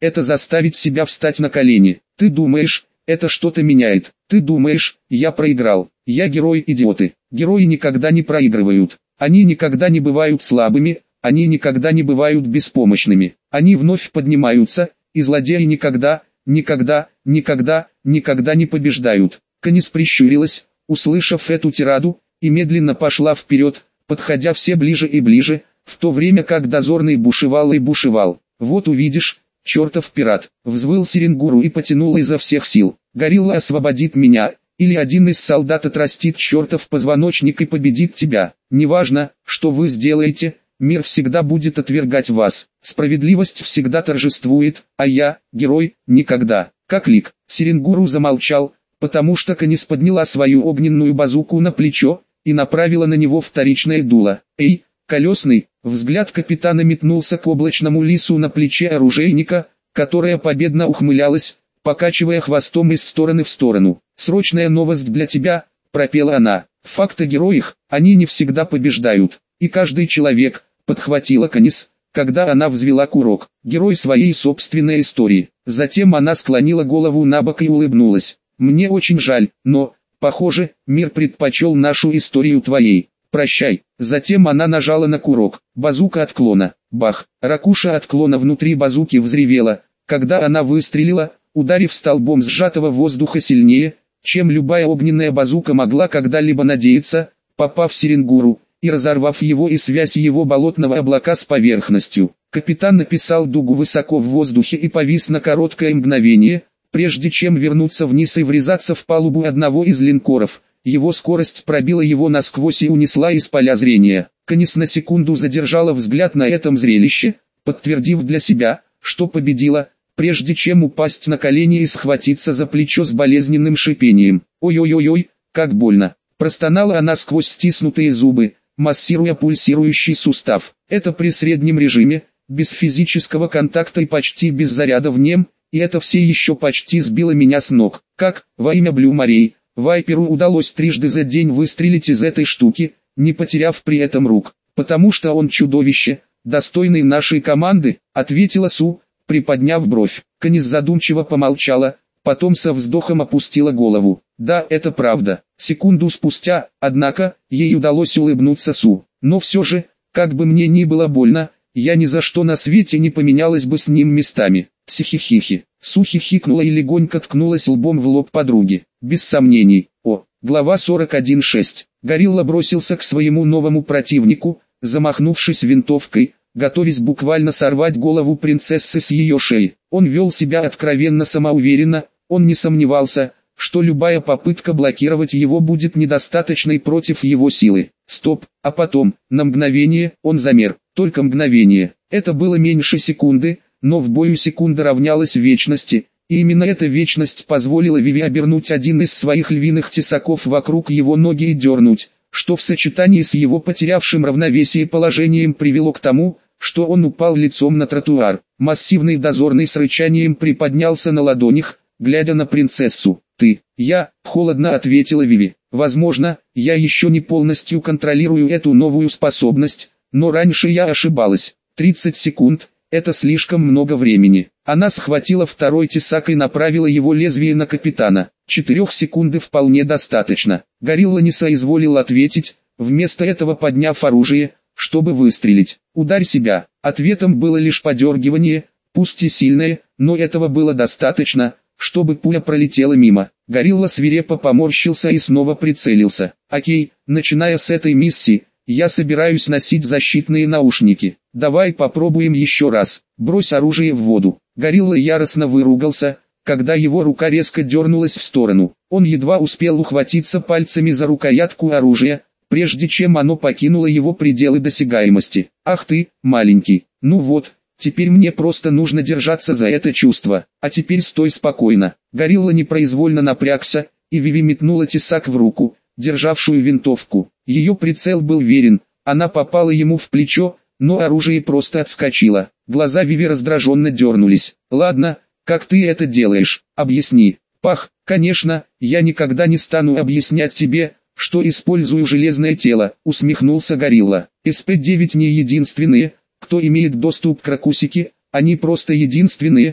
это заставить себя встать на колени. Ты думаешь, это что-то меняет? Ты думаешь, я проиграл? Я герой, идиоты. Герои никогда не проигрывают. Они никогда не бывают слабыми, они никогда не бывают беспомощными. Они вновь поднимаются, и злодеи никогда, никогда, никогда, никогда не побеждают. Канис прищурилась, услышав эту тираду, и медленно пошла вперед, подходя все ближе и ближе, в то время как дозорный бушевал и бушевал. «Вот увидишь, чертов пират!» — взвыл Серенгуру и потянул изо всех сил. «Горилла освободит меня, или один из солдат отрастит чертов позвоночник и победит тебя. Неважно, что вы сделаете, мир всегда будет отвергать вас. Справедливость всегда торжествует, а я, герой, никогда». Как лик, Серенгуру замолчал, потому что Канис подняла свою огненную базуку на плечо и направила на него вторичное дуло. «Эй, колесный!» Взгляд капитана метнулся к облачному лису на плече оружейника, которая победно ухмылялась, покачивая хвостом из стороны в сторону. «Срочная новость для тебя», — пропела она. «Факт о героях, они не всегда побеждают, и каждый человек», — подхватила Канис, когда она взвела курок, «герой своей собственной истории». Затем она склонила голову набок и улыбнулась. «Мне очень жаль, но, похоже, мир предпочел нашу историю твоей. Прощай». Затем она нажала на курок. Базука отклона. Бах! Ракуша отклона внутри базуки взревела, когда она выстрелила, ударив столбом сжатого воздуха сильнее, чем любая огненная базука могла когда-либо надеяться, попав в Серенгуру и разорвав его и связь его болотного облака с поверхностью. Капитан написал дугу высоко в воздухе и повис на короткое мгновение, прежде чем вернуться вниз и врезаться в палубу одного из линкоров. Его скорость пробила его насквозь и унесла из поля зрения. Канис на секунду задержала взгляд на этом зрелище, подтвердив для себя, что победила, прежде чем упасть на колени и схватиться за плечо с болезненным шипением. «Ой-ой-ой-ой, как больно!» Простонала она сквозь стиснутые зубы, массируя пульсирующий сустав. Это при среднем режиме, без физического контакта и почти без заряда в нем, и это все еще почти сбило меня с ног. Как, во имя Блю морей, Вайперу удалось трижды за день выстрелить из этой штуки, не потеряв при этом рук. «Потому что он чудовище, достойный нашей команды», — ответила Су, приподняв бровь. Канис задумчиво помолчала, потом со вздохом опустила голову. «Да, это правда». Секунду спустя, однако, ей удалось улыбнуться Су. «Но все же, как бы мне ни было больно, я ни за что на свете не поменялась бы с ним местами». Психихихи. Су хихикнула и легонько ткнулась лбом в лоб подруги. Без сомнений. О, глава сорок один шесть. Горилла бросился к своему новому противнику, замахнувшись винтовкой, готовясь буквально сорвать голову принцессы с ее шеи. Он вел себя откровенно самоуверенно, он не сомневался, что любая попытка блокировать его будет недостаточной против его силы. Стоп, а потом, на мгновение, он замер, только мгновение. Это было меньше секунды, но в бою секунда равнялась вечности, и именно эта вечность позволила Виви обернуть один из своих львиных тесаков вокруг его ноги и дернуть, что в сочетании с его потерявшим равновесие положением привело к тому, что он упал лицом на тротуар. Массивный дозорный с рычанием приподнялся на ладонях, глядя на принцессу. «Ты, я», — холодно ответила Виви. «Возможно, я еще не полностью контролирую эту новую способность, но раньше я ошибалась. тридцать секунд. Это слишком много времени». Она схватила второй тесак и направила его лезвие на капитана. Четырех секунды вполне достаточно. Горилла не соизволил ответить, вместо этого подняв оружие, чтобы выстрелить. «Ударь себя». Ответом было лишь подергивание, пусть и сильное, но этого было достаточно, чтобы пуля пролетела мимо. Горилла свирепо поморщился и снова прицелился. «Окей, начиная с этой миссии, я собираюсь носить защитные наушники. Давай попробуем еще раз. Брось оружие в воду». Горилла яростно выругался, когда его рука резко дернулась в сторону. Он едва успел ухватиться пальцами за рукоятку оружия, прежде чем оно покинуло его пределы досягаемости. «Ах ты, маленький, ну вот, теперь мне просто нужно держаться за это чувство. А теперь стой спокойно». Горилла непроизвольно напрягся, и Виви метнула тесак в руку, державшую винтовку. Ее прицел был верен, она попала ему в плечо, но оружие просто отскочило. Глаза Виви раздраженно дернулись. «Ладно, как ты это делаешь? Объясни». «Пах, конечно, я никогда не стану объяснять тебе, что использую железное тело», — усмехнулся Горилла. эс пэ девять не единственные, кто имеет доступ к Ракусике, они просто единственные,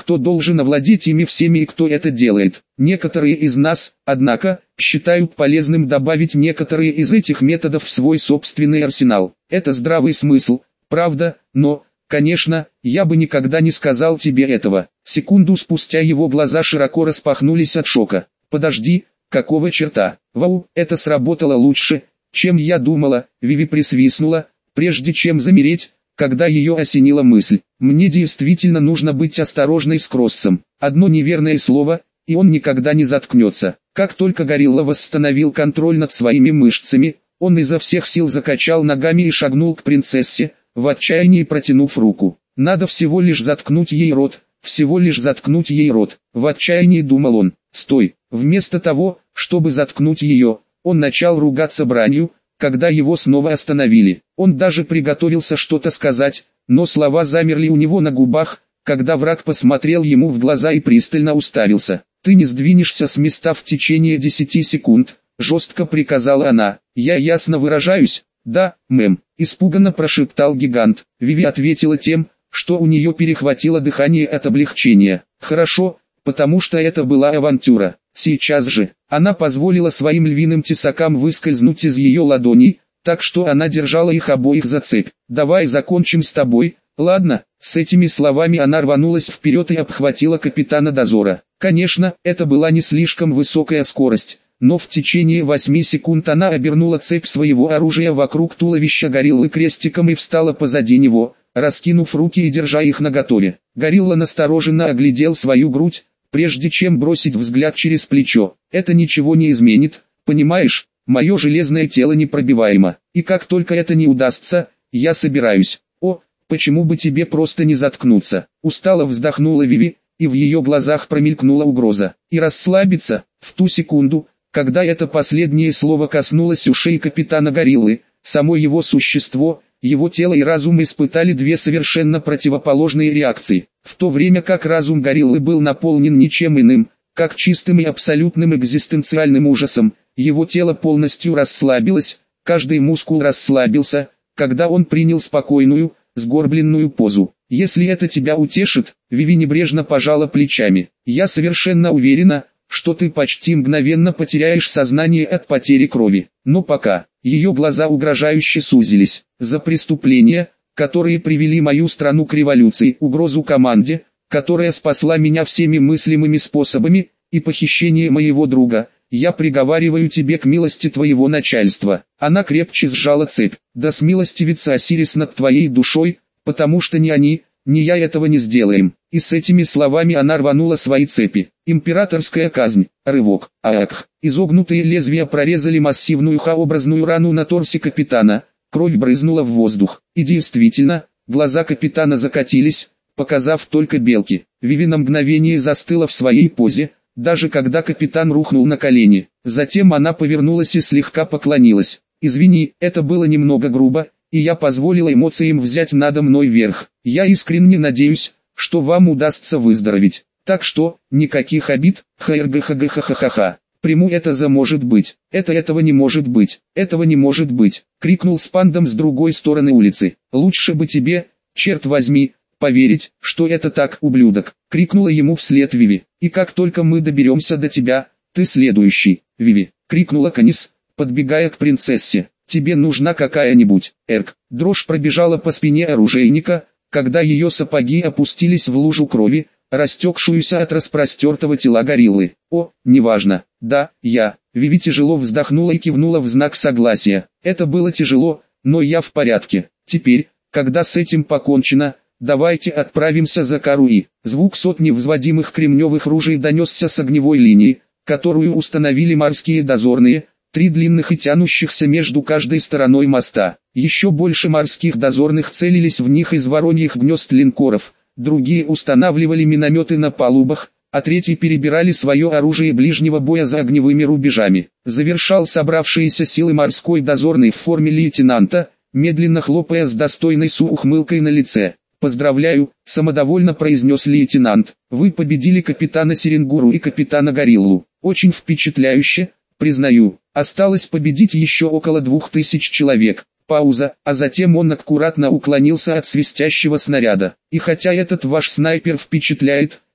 кто должен овладеть ими всеми и кто это делает. Некоторые из нас, однако, считают полезным добавить некоторые из этих методов в свой собственный арсенал. Это здравый смысл, правда, но, конечно, я бы никогда не сказал тебе этого. Секунду спустя его глаза широко распахнулись от шока. Подожди, какого черта? Вау, это сработало лучше, чем я думала. Виви присвистнула, прежде чем замереть, когда ее осенила мысль. Мне действительно нужно быть осторожной с Кроссом. Одно неверное слово, и он никогда не заткнется. Как только горилла восстановил контроль над своими мышцами, он изо всех сил закачал ногами и шагнул к принцессе, в отчаянии протянув руку. Надо всего лишь заткнуть ей рот, всего лишь заткнуть ей рот. В отчаянии думал он. Стой! Вместо того, чтобы заткнуть ее, он начал ругаться бранью, когда его снова остановили. Он даже приготовился что-то сказать, но слова замерли у него на губах, когда враг посмотрел ему в глаза и пристально уставился. «Ты не сдвинешься с места в течение десяти секунд», — жестко приказала она. «Я ясно выражаюсь?» «Да, мэм», — испуганно прошептал гигант. Виви ответила тем, что у нее перехватило дыхание от облегчения. «Хорошо, потому что это была авантюра». Сейчас же, она позволила своим львиным тесакам выскользнуть из ее ладоней, так что она держала их обоих за цепь. «Давай закончим с тобой, ладно?» С этими словами она рванулась вперед и обхватила капитана дозора. Конечно, это была не слишком высокая скорость, но в течение восьми секунд она обернула цепь своего оружия вокруг туловища гориллы крестиком и встала позади него, раскинув руки и держа их наготове. Горилла настороженно оглядел свою грудь, прежде чем бросить взгляд через плечо. «Это ничего не изменит, понимаешь, мое железное тело непробиваемо, и как только это не удастся, я собираюсь». «О, почему бы тебе просто не заткнуться?» Устало вздохнула Виви, и в ее глазах промелькнула угроза. «И расслабиться?» В ту секунду, когда это последнее слово коснулось ушей капитана гориллы, само его существо, его тело и разум испытали две совершенно противоположные реакции. В то время как разум гориллы был наполнен ничем иным, как чистым и абсолютным экзистенциальным ужасом, его тело полностью расслабилось, каждый мускул расслабился, когда он принял спокойную, сгорбленную позу. «Если это тебя утешит», Виви небрежно пожала плечами, «я совершенно уверена, что ты почти мгновенно потеряешь сознание от потери крови. Но пока». Ее глаза угрожающе сузились. «За преступления, которые привели мою страну к революции, угрозу команде, которая спасла меня всеми мыслимыми способами, и похищение моего друга, я приговариваю тебе к милости твоего начальства». Она крепче сжала цепь. «Да смилостивится Осирис над твоей душой, потому что ни они, ни я этого не сделаем». И с этими словами она рванула свои цепи. Императорская казнь. Рывок. Аак. Изогнутые лезвия прорезали массивную Х-образную рану на торсе капитана. Кровь брызнула в воздух. И действительно, глаза капитана закатились, показав только белки. Виви на мгновение застыла в своей позе, даже когда капитан рухнул на колени. Затем она повернулась и слегка поклонилась. «Извини, это было немного грубо, и я позволила эмоциям взять надо мной верх. Я искренне надеюсь, что вам удастся выздороветь. Так что, никаких обид, ха-эр-га-ха-га-ха-ха-ха. Приму это за может быть. Это этого не может быть. Этого не может быть», — крикнул Спандом с другой стороны улицы. «Лучше бы тебе, черт возьми, поверить, что это так, ублюдок», — крикнула ему вслед Виви. «И как только мы доберемся до тебя, ты следующий, Виви», — крикнула Канис, подбегая к принцессе. «Тебе нужна какая-нибудь, эрк». Дрожь пробежала по спине оружейника, когда ее сапоги опустились в лужу крови, растекшуюся от распростертого тела гориллы. «О, неважно, да, я». Виви тяжело вздохнула и кивнула в знак согласия. «Это было тяжело, но я в порядке. Теперь, когда с этим покончено, давайте отправимся за Каруи». Звук сотни взводимых кремневых ружей донесся с огневой линии, которую установили морские дозорные, три длинных и тянущихся между каждой стороной моста. Еще больше морских дозорных целились в них из вороньих гнезд линкоров, другие устанавливали минометы на палубах, а третьи перебирали свое оружие ближнего боя за огневыми рубежами. Завершал собравшиеся силы морской дозорный в форме лейтенанта, медленно хлопая с достойной ухмылкой на лице. «Поздравляю», — самодовольно произнес лейтенант, — «вы победили капитана Серенгуру и капитана Гориллу. Очень впечатляюще, признаю. Осталось победить еще около двух тысяч человек». Пауза, а затем он аккуратно уклонился от свистящего снаряда. «И хотя этот ваш снайпер впечатляет,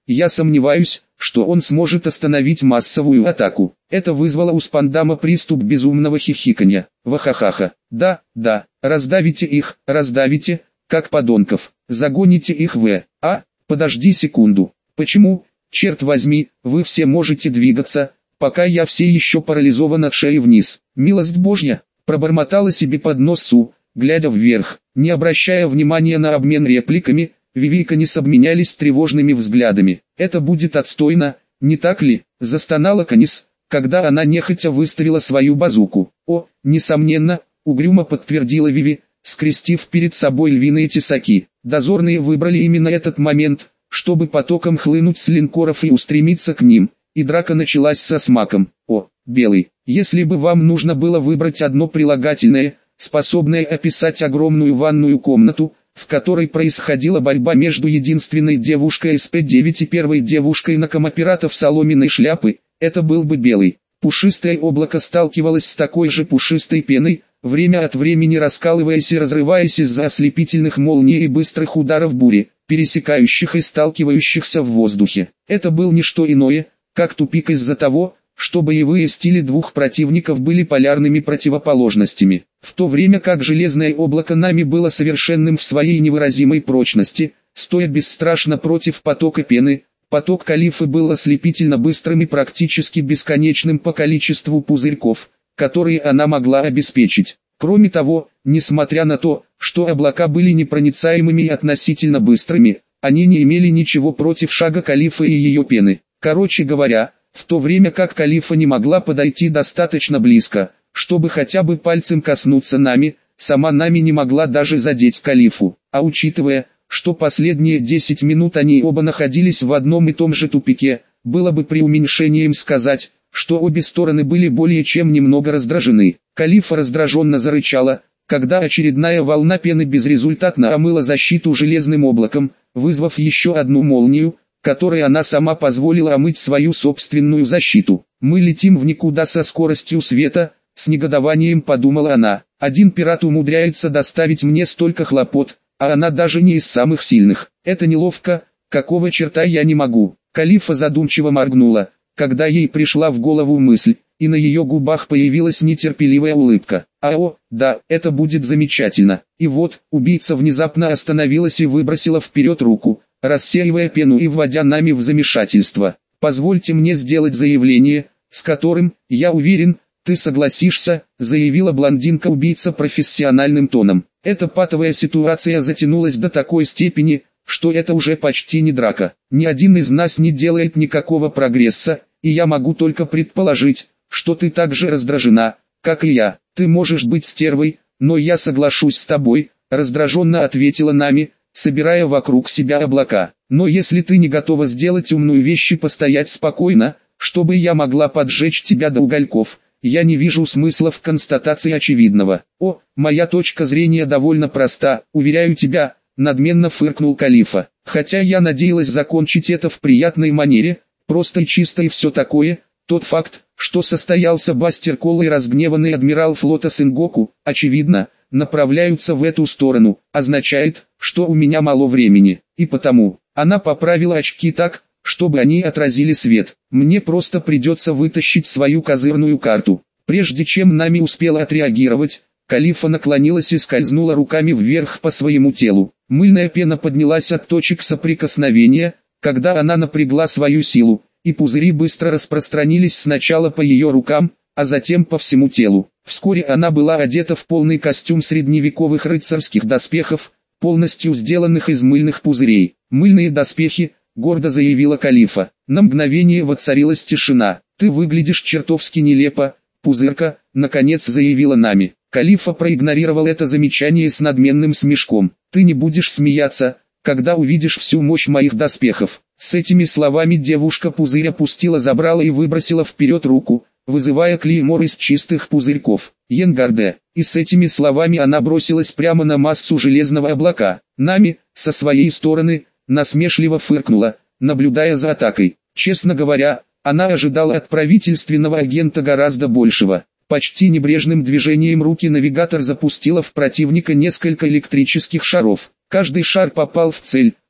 я сомневаюсь, что он сможет остановить массовую атаку. Это вызвало у Спандама приступ безумного хихиканья. Вахахаха. Да, да, раздавите их, раздавите, как подонков. Загоните их в... А, подожди секунду. Почему, черт возьми, вы все можете двигаться, пока я все еще парализован от шеи вниз? Милость Божья, пробормотала себе под нос Су, глядя вверх. Не обращая внимания на обмен репликами, Виви и Канис обменялись тревожными взглядами. «Это будет отстойно, не так ли?» – застонала Канис, когда она нехотя выставила свою базуку. «О, несомненно», – угрюмо подтвердила Виви, скрестив перед собой львиные тесаки. Дозорные выбрали именно этот момент, чтобы потоком хлынуть с линкоров и устремиться к ним, и драка началась со смаком. «О, белый, если бы вам нужно было выбрать одно прилагательное, способное описать огромную ванную комнату, в которой происходила борьба между единственной девушкой эс пэ девять и первой девушкой на комопиратов соломенной шляпы, это был бы белый». Пушистое облако сталкивалось с такой же пушистой пеной, время от времени раскалываясь и разрываясь из-за ослепительных молний и быстрых ударов бури, пересекающих и сталкивающихся в воздухе. Это был не что иное, как тупик из-за того, что боевые стили двух противников были полярными противоположностями. В то время как железное облако Нами было совершенным в своей невыразимой прочности, стоя бесстрашно против потока пены, поток Калифы был ослепительно быстрым и практически бесконечным по количеству пузырьков, которые она могла обеспечить. Кроме того, несмотря на то, что облака были непроницаемыми и относительно быстрыми, они не имели ничего против шага Калифы и ее пены. Короче говоря, в то время как Калифа не могла подойти достаточно близко, чтобы хотя бы пальцем коснуться Нами, сама Нами не могла даже задеть Калифу. А учитывая, что последние десять минут они оба находились в одном и том же тупике, было бы преуменьшением сказать, что обе стороны были более чем немного раздражены. Калифа раздраженно зарычала, когда очередная волна пены безрезультатно омыла защиту железным облаком, вызвав еще одну молнию, которой она сама позволила омыть свою собственную защиту. «Мы летим в никуда со скоростью света», — с негодованием подумала она. «Один пират умудряется доставить мне столько хлопот, а она даже не из самых сильных. Это неловко, какого черта я не могу». Калифа задумчиво моргнула, когда ей пришла в голову мысль, и на ее губах появилась нетерпеливая улыбка. «А о, да, это будет замечательно». И вот, убийца внезапно остановилась и выбросила вперед руку, рассеивая пену и вводя Нами в замешательство. «Позвольте мне сделать заявление, с которым, я уверен, ты согласишься», заявила блондинка-убийца профессиональным тоном. Эта патовая ситуация затянулась до такой степени, что это уже почти не драка. Ни один из нас не делает никакого прогресса, и я могу только предположить, что ты так же раздражена, как и я. Ты можешь быть стервой, но я соглашусь с тобой, раздраженно ответила Нами, собирая вокруг себя облака. Но если ты не готова сделать умную вещь и постоять спокойно, чтобы я могла поджечь тебя до угольков, я не вижу смысла в констатации очевидного. О, моя точка зрения довольно проста, уверяю тебя, надменно фыркнул Калифа. Хотя я надеялась закончить это в приятной манере, просто и чисто и все такое, тот факт, что состоялся Бастер Колл и разгневанный адмирал флота Сенгоку, очевидно, направляются в эту сторону, означает, что у меня мало времени, и потому, она поправила очки так, чтобы они отразили свет. Мне просто придется вытащить свою козырную карту. Прежде чем Нами успела отреагировать, Калифа наклонилась и скользнула руками вверх по своему телу. Мыльная пена поднялась от точек соприкосновения, когда она напрягла свою силу, и пузыри быстро распространились сначала по ее рукам, а затем по всему телу. Вскоре она была одета в полный костюм средневековых рыцарских доспехов, полностью сделанных из мыльных пузырей. «Мыльные доспехи», — гордо заявила Калифа. На мгновение воцарилась тишина. «Ты выглядишь чертовски нелепо, пузырка», — наконец заявила Нами. Калифа проигнорировал это замечание с надменным смешком. «Ты не будешь смеяться, когда увидишь всю мощь моих доспехов». С этими словами девушка-пузырь опустила забрала и выбросила вперед руку, вызывая клеймор из чистых пузырьков. Йенгарде. И с этими словами она бросилась прямо на массу железного облака. Нами, со своей стороны, насмешливо фыркнула, наблюдая за атакой. Честно говоря, она ожидала от правительственного агента гораздо большего. Почти небрежным движением руки навигатор запустила в противника несколько электрических шаров. Каждый шар попал в цель,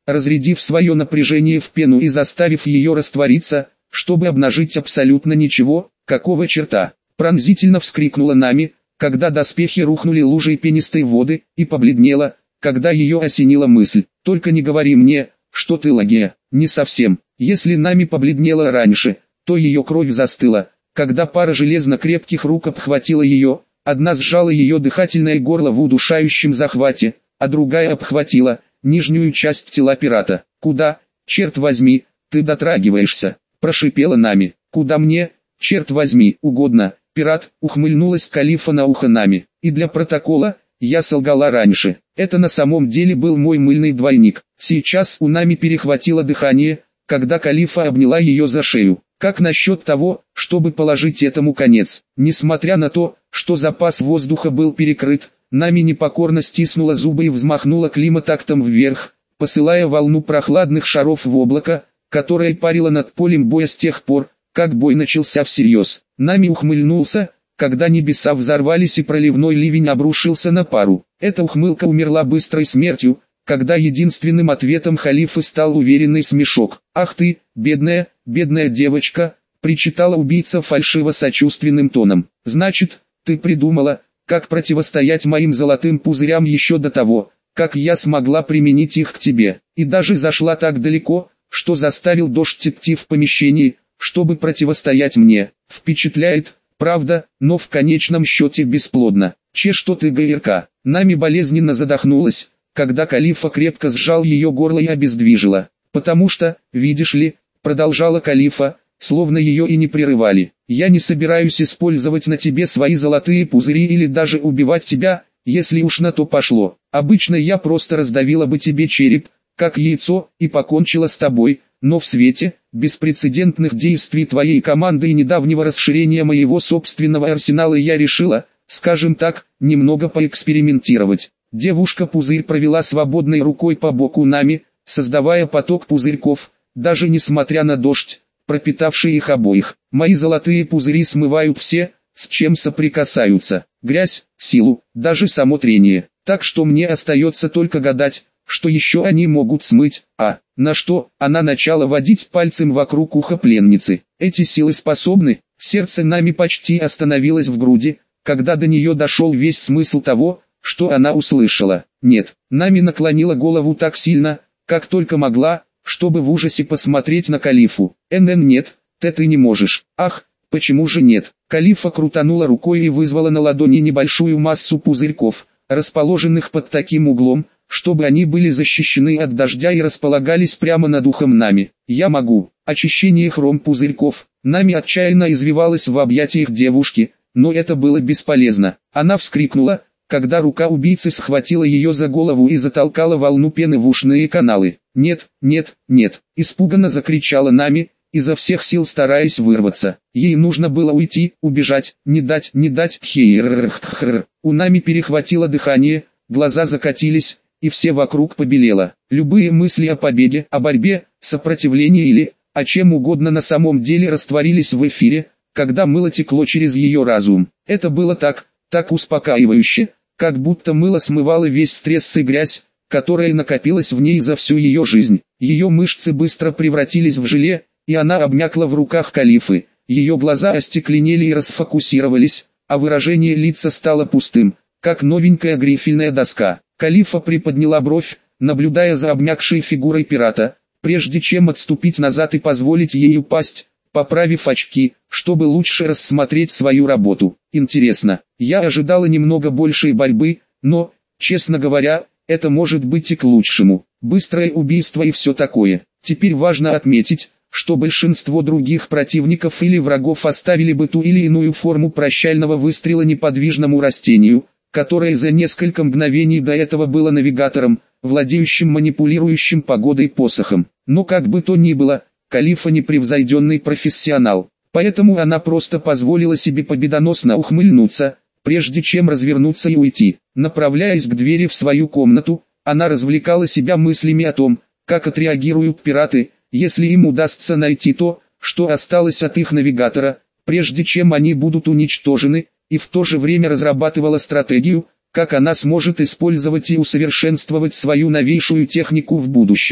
разрядив свое напряжение в пену и заставив ее раствориться, чтобы обнажить абсолютно ничего. Какого черта? Пронзительно вскрикнула Нами, когда доспехи рухнули лужей пенистой воды, и побледнела, когда ее осенила мысль: только не говори мне, что ты Лагия. Не совсем. Если Нами побледнела раньше, то ее кровь застыла, когда пара железно крепких рук обхватила ее, одна сжала ее дыхательное горло в удушающем захвате, а другая обхватила нижнюю часть тела пирата. «Куда, черт возьми, ты дотрагиваешься?» – прошипела Нами. «Куда мне, черт возьми, угодно?» Пират, ухмыльнулась Калифа на ухо Нами. «И для протокола, я солгала раньше. Это на самом деле был мой мыльный двойник». Сейчас у Нами перехватило дыхание, когда Калифа обняла ее за шею. Как насчет того, чтобы положить этому конец? Несмотря на то, что запас воздуха был перекрыт, Нами непокорно стиснула зубы и взмахнула климатактом вверх, посылая волну прохладных шаров в облако, которое парило над полем боя с тех пор, как бой начался всерьез. Нами ухмыльнулся, когда небеса взорвались и проливной ливень обрушился на пару. Эта ухмылка умерла быстрой смертью, когда единственным ответом халифа стал уверенный смешок. «Ах ты, бедная, бедная девочка», — причитала убийца фальшиво-сочувственным тоном. «Значит, ты придумала, как противостоять моим золотым пузырям еще до того, как я смогла применить их к тебе, и даже зашла так далеко, что заставил дождь идти в помещении, чтобы противостоять мне. Впечатляет, правда, но в конечном счете бесплодно. Че что ты, ГРК?» Нами болезненно задохнулась, когда Калифа крепко сжал ее горло и обездвижила. «Потому что, видишь ли», — продолжала Калифа, словно ее и не прерывали, «я не собираюсь использовать на тебе свои золотые пузыри или даже убивать тебя, если уж на то пошло. Обычно я просто раздавила бы тебе череп, как яйцо, и покончила с тобой, но в свете беспрецедентных действий твоей команды и недавнего расширения моего собственного арсенала я решила, скажем так, немного поэкспериментировать». Девушка-пузырь провела свободной рукой по боку Нами, создавая поток пузырьков, даже несмотря на дождь, пропитавший их обоих. «Мои золотые пузыри смывают все, с чем соприкасаются: грязь, силу, даже само трение. Так что мне остается только гадать, что еще они могут смыть». А, на что, она начала водить пальцем вокруг уха пленницы. «Эти силы способны». Сердце Нами почти остановилось в груди, когда до нее дошел весь смысл того, что она услышала. «Нет». Нами наклонила голову так сильно, как только могла, чтобы в ужасе посмотреть на Калифу. «НН нет, ты ты не можешь». «Ах, почему же нет?» Калифа крутанула рукой и вызвала на ладони небольшую массу пузырьков, расположенных под таким углом, чтобы они были защищены от дождя и располагались прямо над ухом Нами. «Я могу». Очищение хром пузырьков. Нами отчаянно извивалась в объятиях девушки, но это было бесполезно. Она вскрикнула, когда рука убийцы схватила ее за голову и затолкала волну пены в ушные каналы. «Нет, нет, нет!» – испуганно закричала Нами, изо всех сил стараясь вырваться. Ей нужно было уйти, убежать, не дать, не дать. Хейррррррррр. У Нами перехватило дыхание, глаза закатились, и все вокруг побелело. Любые мысли о победе, о борьбе, сопротивлении или о чем угодно на самом деле растворились в эфире, когда мыло текло через ее разум. Это было так, так успокаивающе, как будто мыло смывало весь стресс и грязь, которая накопилась в ней за всю ее жизнь. Ее мышцы быстро превратились в желе, и она обмякла в руках Калифы. Ее глаза остекленели и расфокусировались, а выражение лица стало пустым, как новенькая грифельная доска. Калифа приподняла бровь, наблюдая за обмякшей фигурой пирата, прежде чем отступить назад и позволить ей упасть, поправив очки, чтобы лучше рассмотреть свою работу. «Интересно, я ожидала немного большей борьбы, но, честно говоря, это может быть и к лучшему. Быстрое убийство и все такое. Теперь важно отметить, что большинство других противников или врагов оставили бы ту или иную форму прощального выстрела неподвижному растению, которое за несколько мгновений до этого было навигатором, владеющим манипулирующим погодой посохом. Но как бы то ни было, Калифа непревзойденный профессионал, поэтому она просто позволила себе победоносно ухмыльнуться, прежде чем развернуться и уйти. Направляясь к двери в свою комнату, она развлекала себя мыслями о том, как отреагируют пираты, если им удастся найти то, что осталось от их навигатора, прежде чем они будут уничтожены, и в то же время разрабатывала стратегию, как она сможет использовать и усовершенствовать свою новейшую технику в будущем.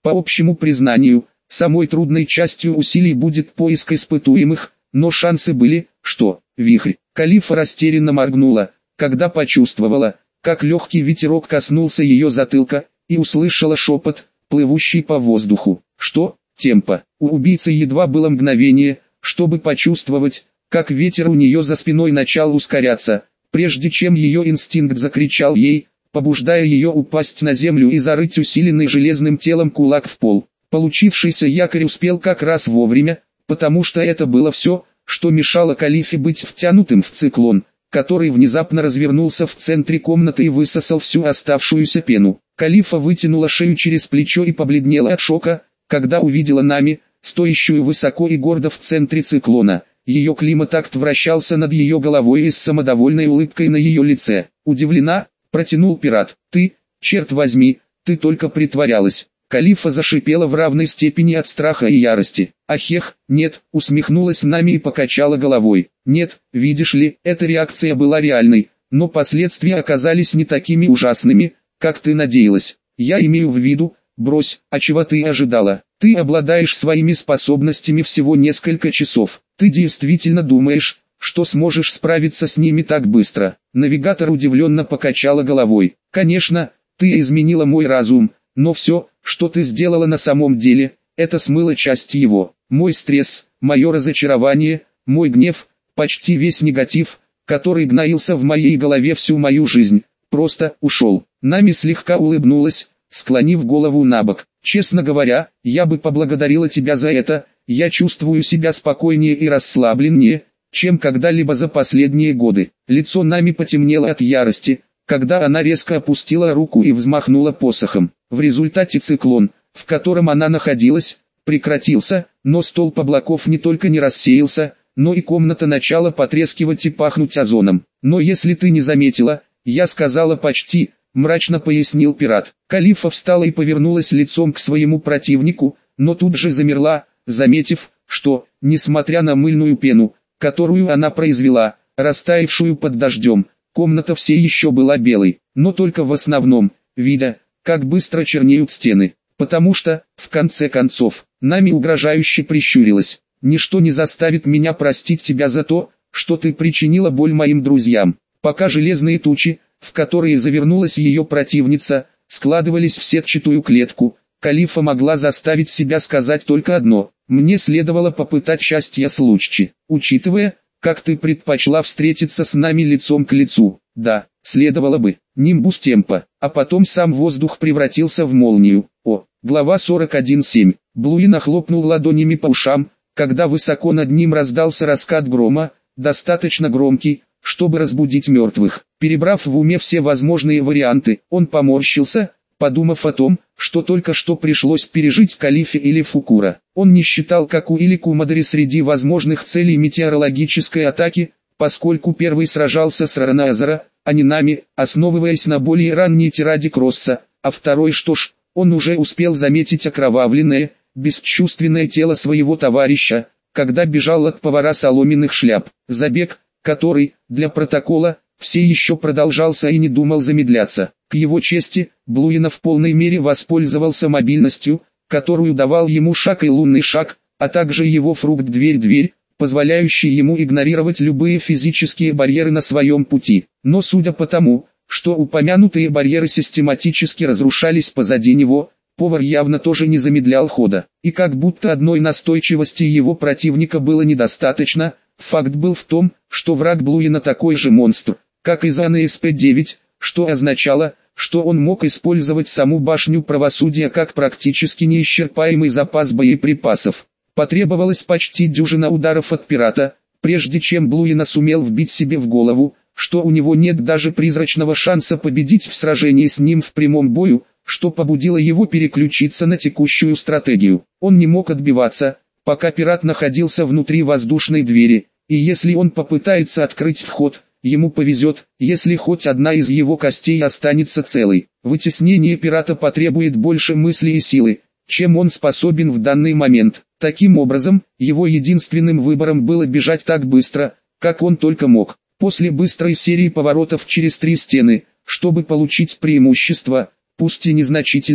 По общему признанию, самой трудной частью усилий будет поиск испытуемых, но шансы были, что вихрь. Калифа растерянно моргнула, когда почувствовала, как легкий ветерок коснулся ее затылка, и услышала шепот, плывущий по воздуху. Что? Темпа. У убийцы едва было мгновение, чтобы почувствовать, как ветер у нее за спиной начал ускоряться, прежде чем ее инстинкт закричал ей, побуждая ее упасть на землю и зарыть усиленный железным телом кулак в пол. Получившийся якорь успел как раз вовремя, потому что это было все, что мешало Калифе быть втянутым в циклон, который внезапно развернулся в центре комнаты и высосал всю оставшуюся пену. Калифа вытянула шею через плечо и побледнела от шока, когда увидела Нами, стоящую высоко и гордо в центре циклона. Ее климатакт вращался над ее головой и с самодовольной улыбкой на ее лице. «Удивлена?» — протянул пират. «Ты, черт возьми, ты только притворялась». Калифа зашипела в равной степени от страха и ярости. «Ахех, нет», — усмехнулась Нами и покачала головой. «Нет, видишь ли, эта реакция была реальной, но последствия оказались не такими ужасными, как ты надеялась. Я имею в виду, брось, а чего ты ожидала? Ты обладаешь своими способностями всего несколько часов. Ты действительно думаешь, что сможешь справиться с ними так быстро?» Навигатор удивленно покачала головой. «Конечно, ты изменила мой разум, но все, что ты сделала на самом деле, это смыло часть его. Мой стресс, мое разочарование, мой гнев, почти весь негатив, который гноился в моей голове всю мою жизнь, просто ушел». Нами слегка улыбнулась, склонив голову набок. «Честно говоря, я бы поблагодарила тебя за это, я чувствую себя спокойнее и расслабленнее, чем когда-либо за последние годы». Лицо Нами потемнело от ярости, когда она резко опустила руку и взмахнула посохом. В результате циклон, в котором она находилась, прекратился, но столб облаков не только не рассеялся, но и комната начала потрескивать и пахнуть озоном. «Но если ты не заметила, я сказала почти», — мрачно пояснил пират. Калифа встала и повернулась лицом к своему противнику, но тут же замерла, заметив, что, несмотря на мыльную пену, которую она произвела, растаявшую под дождем, комната все еще была белой, но только в основном, видя, как быстро чернеют стены. Потому что, в конце концов, Нами угрожающе прищурилась. «Ничто не заставит меня простить тебя за то, что ты причинила боль моим друзьям». Пока железные тучи, в которые завернулась ее противница, складывались в сетчатую клетку, Калифа могла заставить себя сказать только одно: «Мне следовало попытать счастья с Луччи. Учитывая, как ты предпочла встретиться с нами лицом к лицу, да, следовало бы». Нимбус темпа, а потом сам воздух превратился в молнию. О, глава сорок один семь. Блуи нахлопнул ладонями по ушам, когда высоко над ним раздался раскат грома, достаточно громкий, чтобы разбудить мертвых. Перебрав в уме все возможные варианты, он поморщился, подумав о том, что только что пришлось пережить Калифе или Фукура. Он не считал Каку или Кумадари среди возможных целей метеорологической атаки, поскольку первый сражался с Ранаазара, а не Нами, основываясь на более ранней тираде Кросса, а второй, что ж, он уже успел заметить окровавленное, бесчувственное тело своего товарища, когда бежал от повара соломенных шляп. Забег, который, для протокола, все еще продолжался и не думал замедляться. К его чести, Блуина в полной мере воспользовался мобильностью, которую давал ему шаг и лунный шаг, а также его фрукт дверь-дверь, позволяющий ему игнорировать любые физические барьеры на своем пути. Но судя по тому, что упомянутые барьеры систематически разрушались позади него, повар явно тоже не замедлял хода. И как будто одной настойчивости его противника было недостаточно, факт был в том, что враг Блуина такой же монстр, как и Зан эс пэ девять, что означало, что он мог использовать саму башню правосудия как практически неисчерпаемый запас боеприпасов. Потребовалось почти дюжина ударов от пирата, прежде чем Блуина сумел вбить себе в голову, что у него нет даже призрачного шанса победить в сражении с ним в прямом бою, что побудило его переключиться на текущую стратегию. Он не мог отбиваться, пока пират находился внутри воздушной двери, и если он попытается открыть вход, ему повезет, если хоть одна из его костей останется целой. Вытеснение пирата потребует больше мысли и силы, чем он способен в данный момент. Таким образом, его единственным выбором было бежать так быстро, как он только мог. После быстрой серии поворотов через три стены, чтобы получить преимущество, пусть и незначительное,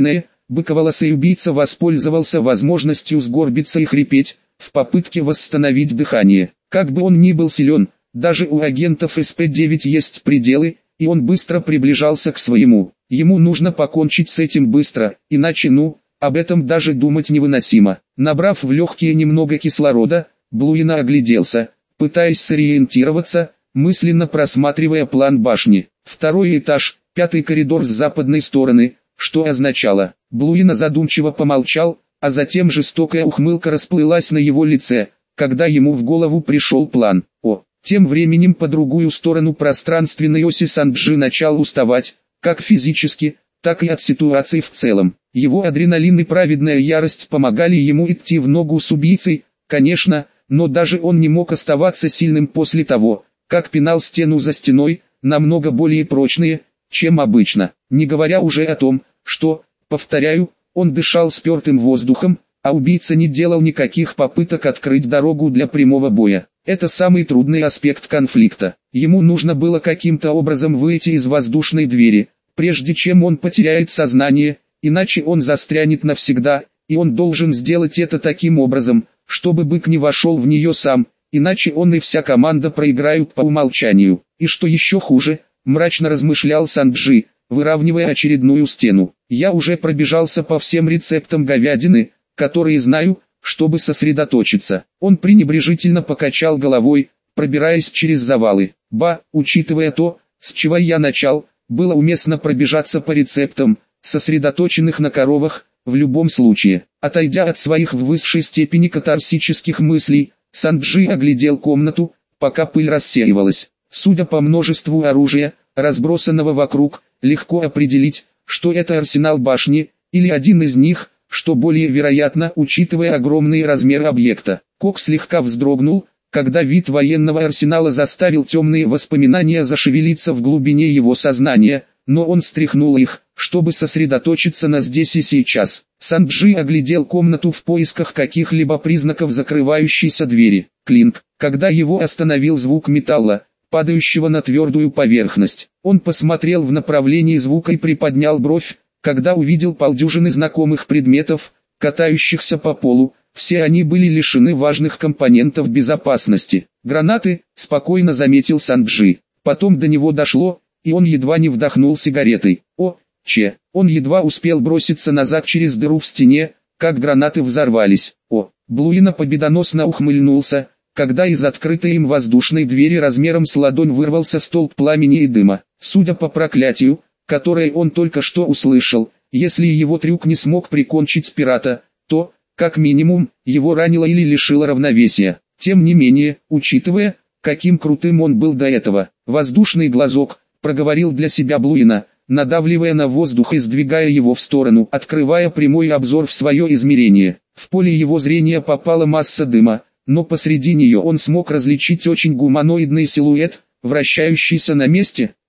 Быковолосый убийца воспользовался возможностью сгорбиться и хрипеть, в попытке восстановить дыхание. Как бы он ни был силен, даже у агентов эс пэ девять есть пределы, и он быстро приближался к своему. Ему нужно покончить с этим быстро, иначе ну, об этом даже думать невыносимо. Набрав в легкие немного кислорода, Блуина огляделся, пытаясь сориентироваться, мысленно просматривая план башни. Второй этаж, пятый коридор с западной стороны, что означало. Блуина задумчиво помолчал, а затем жестокая ухмылка расплылась на его лице, когда ему в голову пришел план. О, тем временем по другую сторону пространственной оси Санджи начал уставать, как физически, так и от ситуации в целом. Его адреналин и праведная ярость помогали ему идти в ногу с убийцей, конечно, но даже он не мог оставаться сильным после того, как пинал стену за стеной, намного более прочные, чем обычно, не говоря уже о том, что, повторяю, он дышал спертым воздухом, а убийца не делал никаких попыток открыть дорогу для прямого боя. Это самый трудный аспект конфликта. Ему нужно было каким-то образом выйти из воздушной двери, прежде чем он потеряет сознание, иначе он застрянет навсегда, и он должен сделать это таким образом, чтобы бык не вошел в нее сам, иначе он и вся команда проиграют по умолчанию. И что еще хуже, мрачно размышлял Санджи, выравнивая очередную стену. Я уже пробежался по всем рецептам говядины, которые знаю, чтобы сосредоточиться. Он пренебрежительно покачал головой, пробираясь через завалы. Ба, учитывая то, с чего я начал, было уместно пробежаться по рецептам, сосредоточенных на коровах, в любом случае. Отойдя от своих в высшей степени катарсических мыслей, Санджи оглядел комнату, пока пыль рассеивалась. Судя по множеству оружия, разбросанного вокруг, легко определить, что это арсенал башни, или один из них, что более вероятно, учитывая огромные размеры объекта. Кок слегка вздрогнул, когда вид военного арсенала заставил темные воспоминания зашевелиться в глубине его сознания, но он стряхнул их, чтобы сосредоточиться на здесь и сейчас. Санджи оглядел комнату в поисках каких-либо признаков закрывающейся двери. Клинк, когда его остановил звук металла, падающего на твердую поверхность. Он посмотрел в направлении звука и приподнял бровь, когда увидел полдюжины знакомых предметов, катающихся по полу. Все они были лишены важных компонентов безопасности. Гранаты, спокойно заметил Санджи. Потом до него дошло, и он едва не вдохнул сигаретой. О, че, он едва успел броситься назад через дыру в стене, как гранаты взорвались. О, Блуина победоносно ухмыльнулся, когда из открытой им воздушной двери размером с ладонь вырвался столб пламени и дыма. Судя по проклятию, которое он только что услышал, если его трюк не смог прикончить пирата, то, как минимум, его ранило или лишило равновесия. Тем не менее, учитывая, каким крутым он был до этого, воздушный глазок, проговорил для себя Блуина, надавливая на воздух и сдвигая его в сторону, открывая прямой обзор в свое измерение. В поле его зрения попала масса дыма, но посреди нее он смог различить очень гуманоидный силуэт, вращающийся на месте.